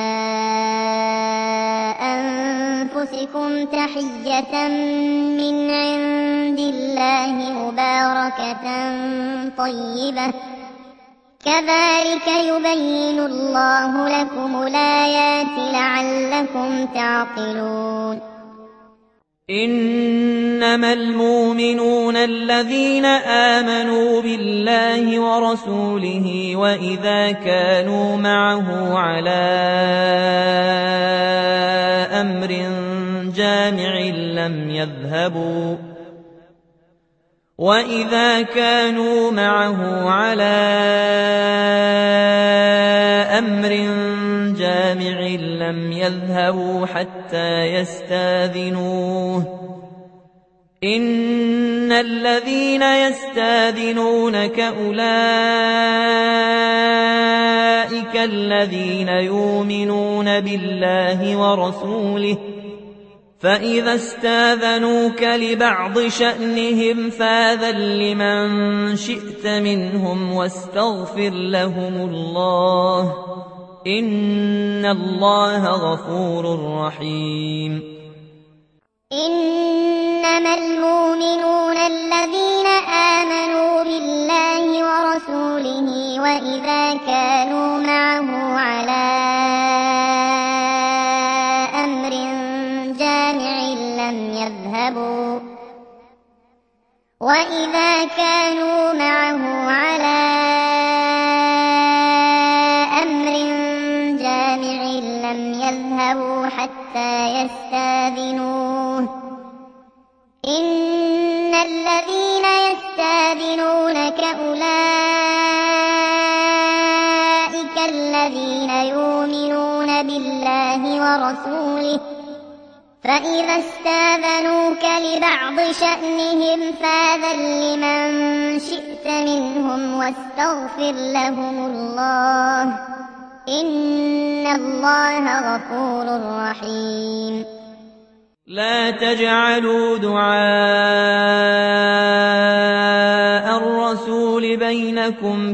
أنفسكم تحية من عند الله مباركة طيبة كذلك يبين الله لكم الآيات لعلكم تعقلون إنما المؤمنون الذين آمنوا بالله ورسوله وإذا كانوا معه على أمر جامع لم يذهبوا وإذا كانوا معه على أمر جامع لم يذهبوا حتى يستاذنوه إن الذين يستاذنونك أولئك الذين يؤمنون بالله ورسوله فإذا استاذنوك لبعض شأنهم فاذن لمن شئت منهم واستغفر لهم الله إن الله غفور رحيم إنما المؤمنون الذين آمنوا بالله ورسوله وإذا كانوا معه على أمر جامع لم يذهبوا وإذا كانوا معه على أمر جامع لم يذهبوا حتى يستاذنوه إن الذين يستاذنونك أولئك الذين يؤمنون بالله ورسوله فإذا استاذنوك لبعض شأنهم فاذن لمن شئت منهم واستغفر لهم الله إن الله غفور رحيم لا تجعلوا دعاء الرسول بينكم بينكم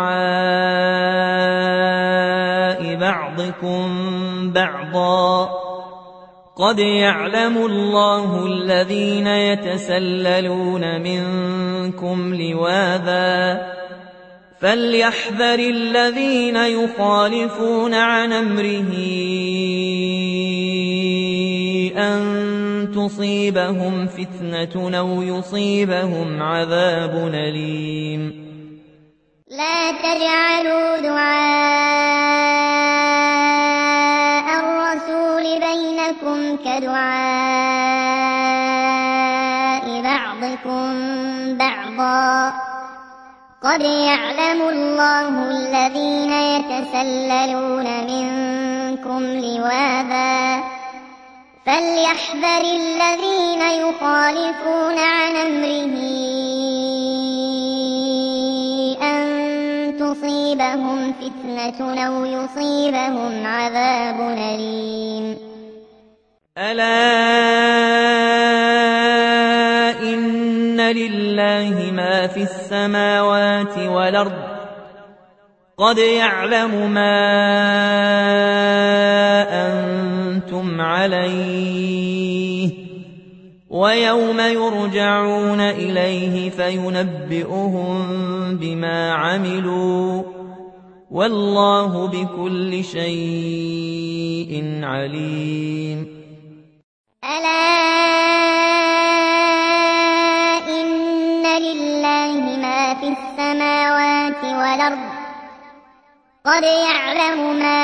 كدعاء بعضكم بعضا قد يعلم الله الذين يتسللون منكم لواذا فليحذر الذين يخالفون عن أمره أن تصيبهم فتنة أو يصيبهم عذاب أليم. لا تجعلوا دعاء الرسول بينكم كدعاء بعضكم بعضا قد يعلم الله الذين يتسللون منكم لواذا فليحذر الذين يخالفون عن أمره أن تصيبهم فتنة أو يصيبهم عذاب أليم. ألا إن لله ما في السماوات والأرض قد يعلم ما أنتم عليه ويوم يرجعون إليه فينبئهم بما عملوا والله بكل شيء عليم. ألا إن لله ما في السماوات والأرض قد يعلم ما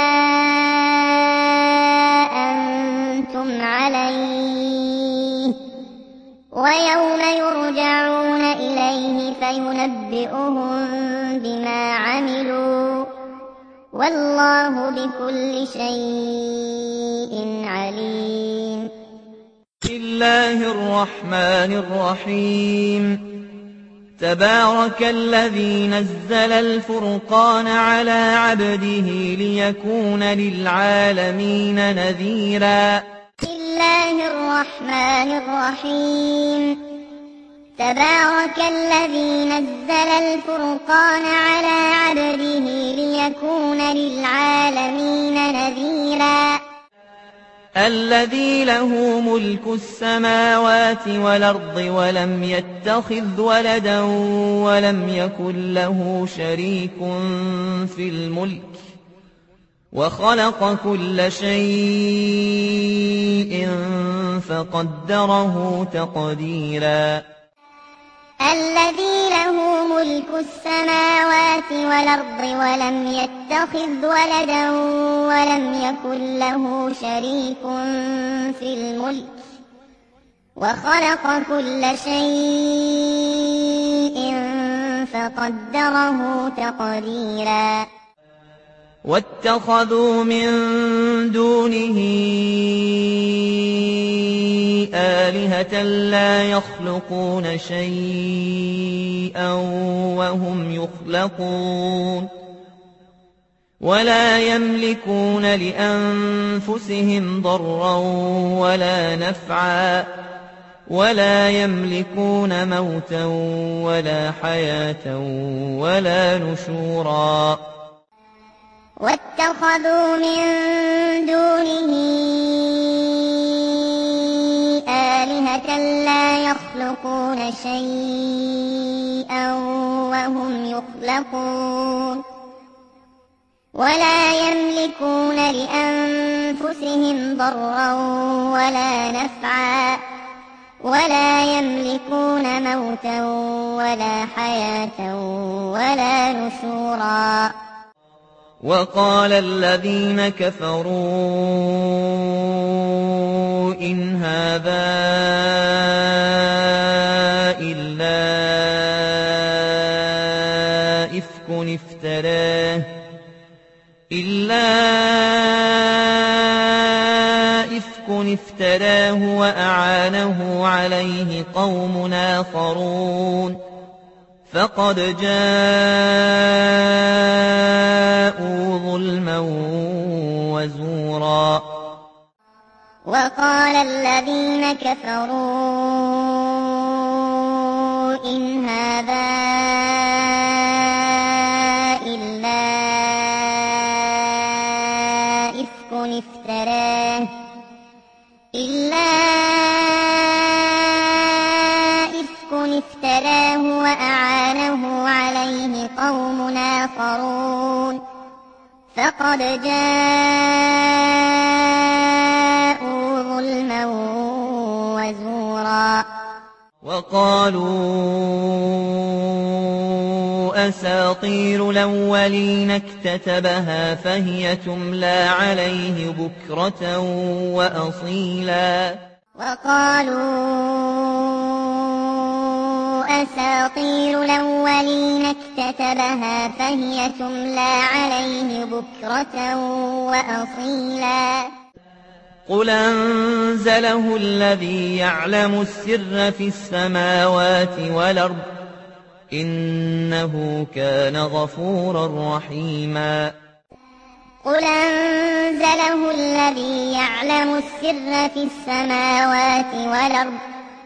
أنتم عليه ويوم يرجعون إليه فينبئهم بما عملوا والله بكل شيء عليم. بسم الله الرحمن الرحيم. تبارك الذي نزل الفرقان على عبده ليكون للعالمين نذيرا. بسم الله الرحمن الرحيم. تبارك الذي نزل الفرقان على عبده ليكون للعالمين نذيرا. الذي له ملك السماوات والأرض ولم يتخذ ولدا ولم يكن له شريك في الملك وخلق كل شيء فقدره تقديرا. الذي له ملك السماوات والأرض ولم يتخذ ولدا ولم يكن له شريك في الملك وخلق كل شيء فقدره تقديرا. واتخذوا من دونه آلهة لا يخلقون شيئا وهم يخلقون ولا يملكون لأنفسهم ضرا ولا نفعا ولا يملكون موتا ولا حياة ولا نشورا. واتخذوا من دونه آلهة لا يخلقون شيئا وهم يخلقون ولا يملكون لأنفسهم ضرا ولا نفعا ولا يملكون موتا ولا حياة ولا نشورا. وقال الذين كفروا إن هذا إلا إفك افتراه إلا إفك افتراه وأعانه عليه قوم آخرون فقد جاءوا ظلما وزورا. وقال الذين كفروا إن هذا قد جاءوا ظلما وزورا وقالوا أساطير الأولين اكتتبها فهي تملى عليه بكرة وأصيلا وقالوا أساطير الأولين اكتتبها فهي تملى عليه بكرة وأصيلا قل أنزله الذي يعلم السر في السماوات والأرض إنه كان غفورا رحيما قل أنزله الذي يعلم السر في السماوات والأرض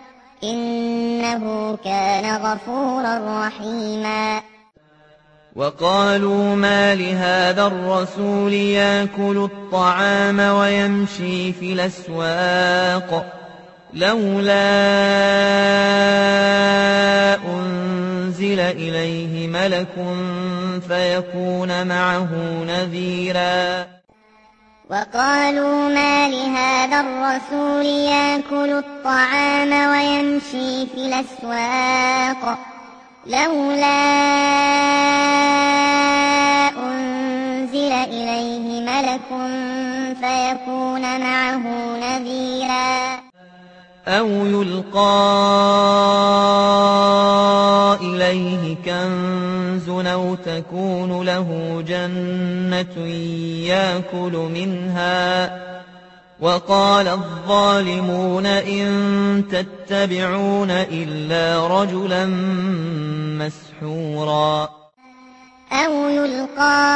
إنه كان غفورا رحيما وقالوا ما لهذا الرسول يأكل الطعام ويمشي في الأسواق لولا أنزل إليه ملك فيكون معه نذيرا وقالوا ما لهذا الرسول يأكل الطعام ويمشي في الأسواق لولا أنزل إليه ملك فيكون معه نذيرا أو يلقى إليه كنز أو تكون له جنة يأكل منها وقال الظالمون إن تتبعون إلا رجلا مسحورا أو يلقى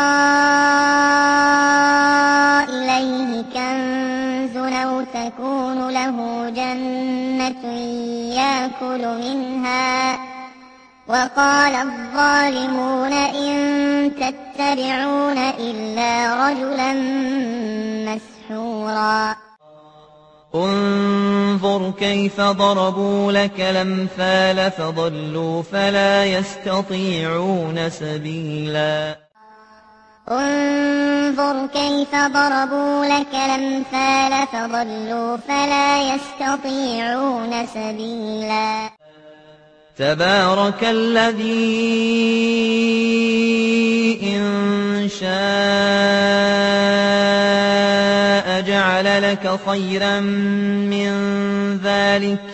إليه كنز أو تكون له جنة يأكل منها وقال الظالمون إن تتبعون إلا رجلا مسحورا انظر كيف ضربوا لك الأمثال فضلوا فلا يستطيعون سبيلا انظر كيف ضربوا لك الأمثال فضلوا فلا يستطيعون سبيلا تبارك الذي إن شاء جعل لك خيرا من ذلك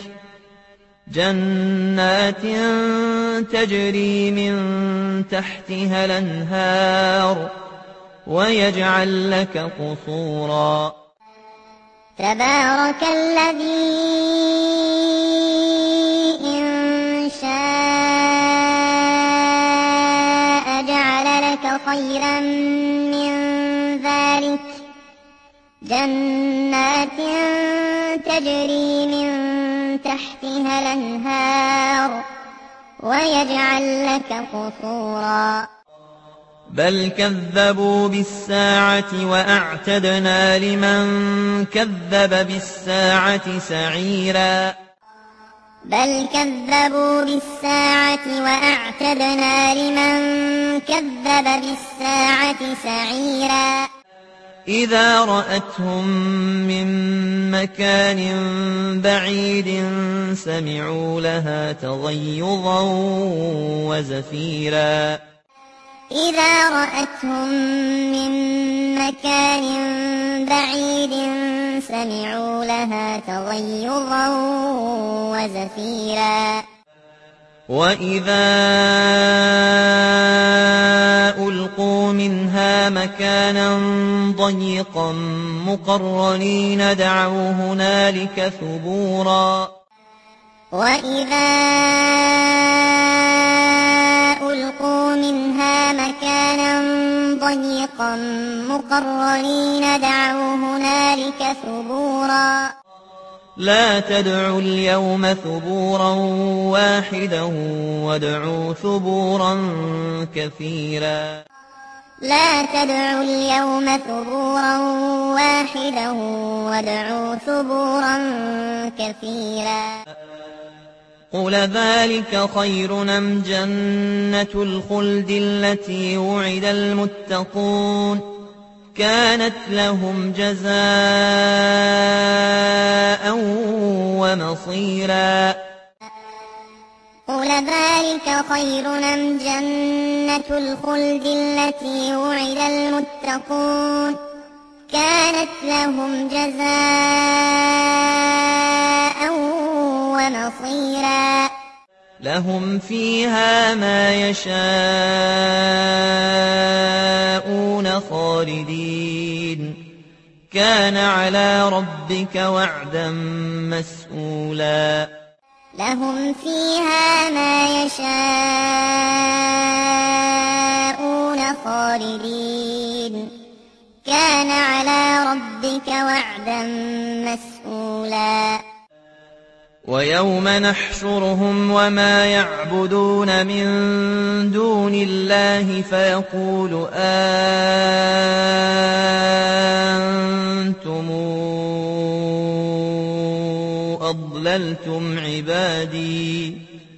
جنات تجري من تحتها الأنهار ويجعل لك قصورا تبارك الذي إن شاء جعل لك خيرا من ذلك جنات تجري من تحتها الأنهار ويجعل لك قصورا بل كذبوا بالساعة وأعتدنا لمن كذب بالساعة سعيرا بل كذبوا بالساعة وأعتدنا لمن كذب بالساعة سعيرا إذا رأتهم من مكان بعيد سمعوا لها تغيظا وزفيرا إذا رأتهم من مكان بعيد سمعوا لها تغيظا وزفيرا وإذا ألقوا منها مكانا ضيقا مقرنين دعوا هنالك ثبورا وإذا ألقوا منها مكانا ضيقا مقرنين دعوا هنالك ثبورا لا تدعوا اليوم ثبورا واحدا وادعوا ثبورا كثيرا لا تدعوا اليوم ثبورا واحدا وادعوا ثبورا كثيرا قل ذلك خير أم جنة الخلد التي وعد المتقون كانت لهم جزاء ومصيرا قل ذلك خير أم جنة الخلد التي وعد المتقون كانت لهم جزاء ومصيرا لهم فيها ما يشاءون خالدين كان على ربك وعدا مسئولا لهم فيها ما يشاءون خالدين كان على ربك وعدا مسئولا ويوم نحشرهم وما يعبدون من دون الله فيقول أنتم أضللتم عبادي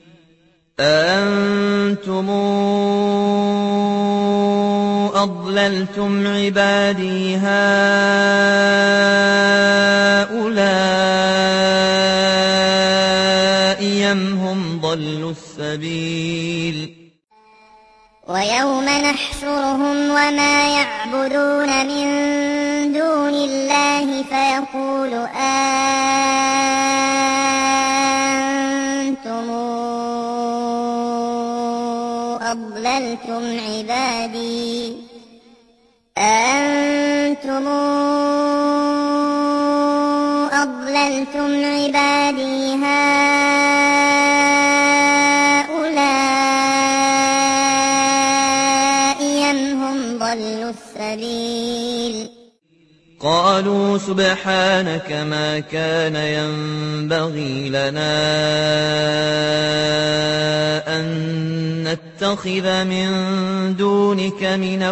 أأنتم أضللتم عبادي هؤلاء أم هم ضلوا السبيل ويوم نحشرهم وما يعبدون من دون الله فيقول أنتم أضللتم عبادي أأنتم أضللتم عبادي هؤلاء أم هم ضلوا السبيل قالوا سبحانك ما كان ينبغي لنا أن نتخذ من دونك من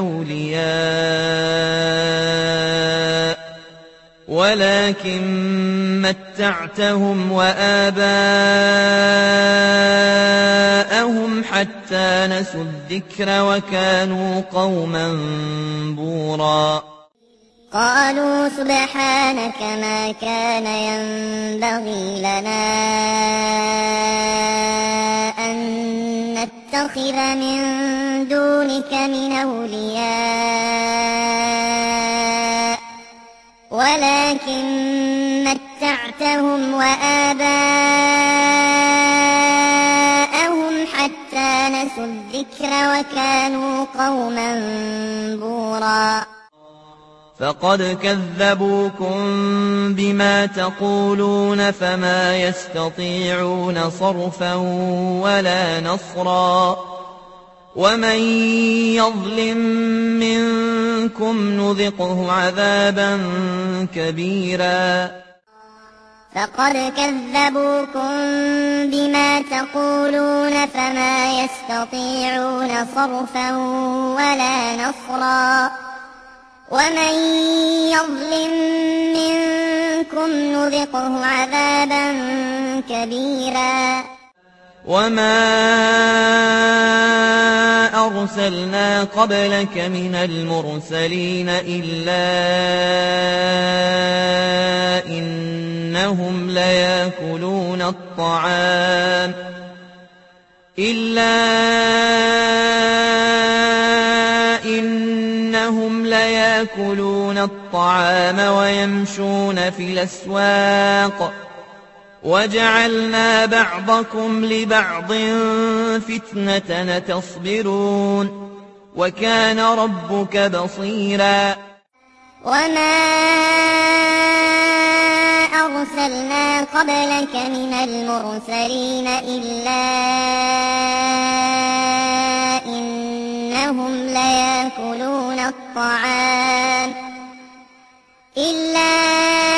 أولياء ولكن متعتهم وآباءهم حتى نسوا الذكر وكانوا قوما بورا قالوا سبحانك ما كان ينبغي لنا أن نتخذ من دونك من أولياء ولكن متعتهم وآباءهم حتى نسوا الذكر وكانوا قوما بورا فقد كذبوكم بما تقولون فما يستطيعون صرفا ولا نصرا ومن يظلم منكم نذقه عذابا كبيرا فقد كذبوكم بما تقولون فما يستطيعون صرفا ولا نصرا ومن يظلم منكم نذقه عذابا كبيرا وما أرسلنا قبلك من المرسلين إلا إنهم ليأكلون الطعام إلا إنهم ليأكلون الطعام ويمشون في الأسواق وجعلنا بعضكم لبعض فتنة تصبرون وكان ربك بصيرا وما أرسلنا قبلك من المرسلين إلا إنهم ليأكلون الطعام إلا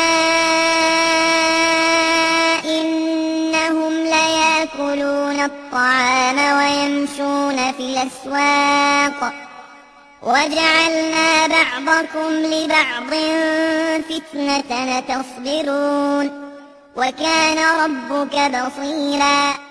إنهم ليأكلون الطعام ويمشون في الأسواق وجعلنا بعضكم لبعض فتنة تصبرون وكان ربك بصيرا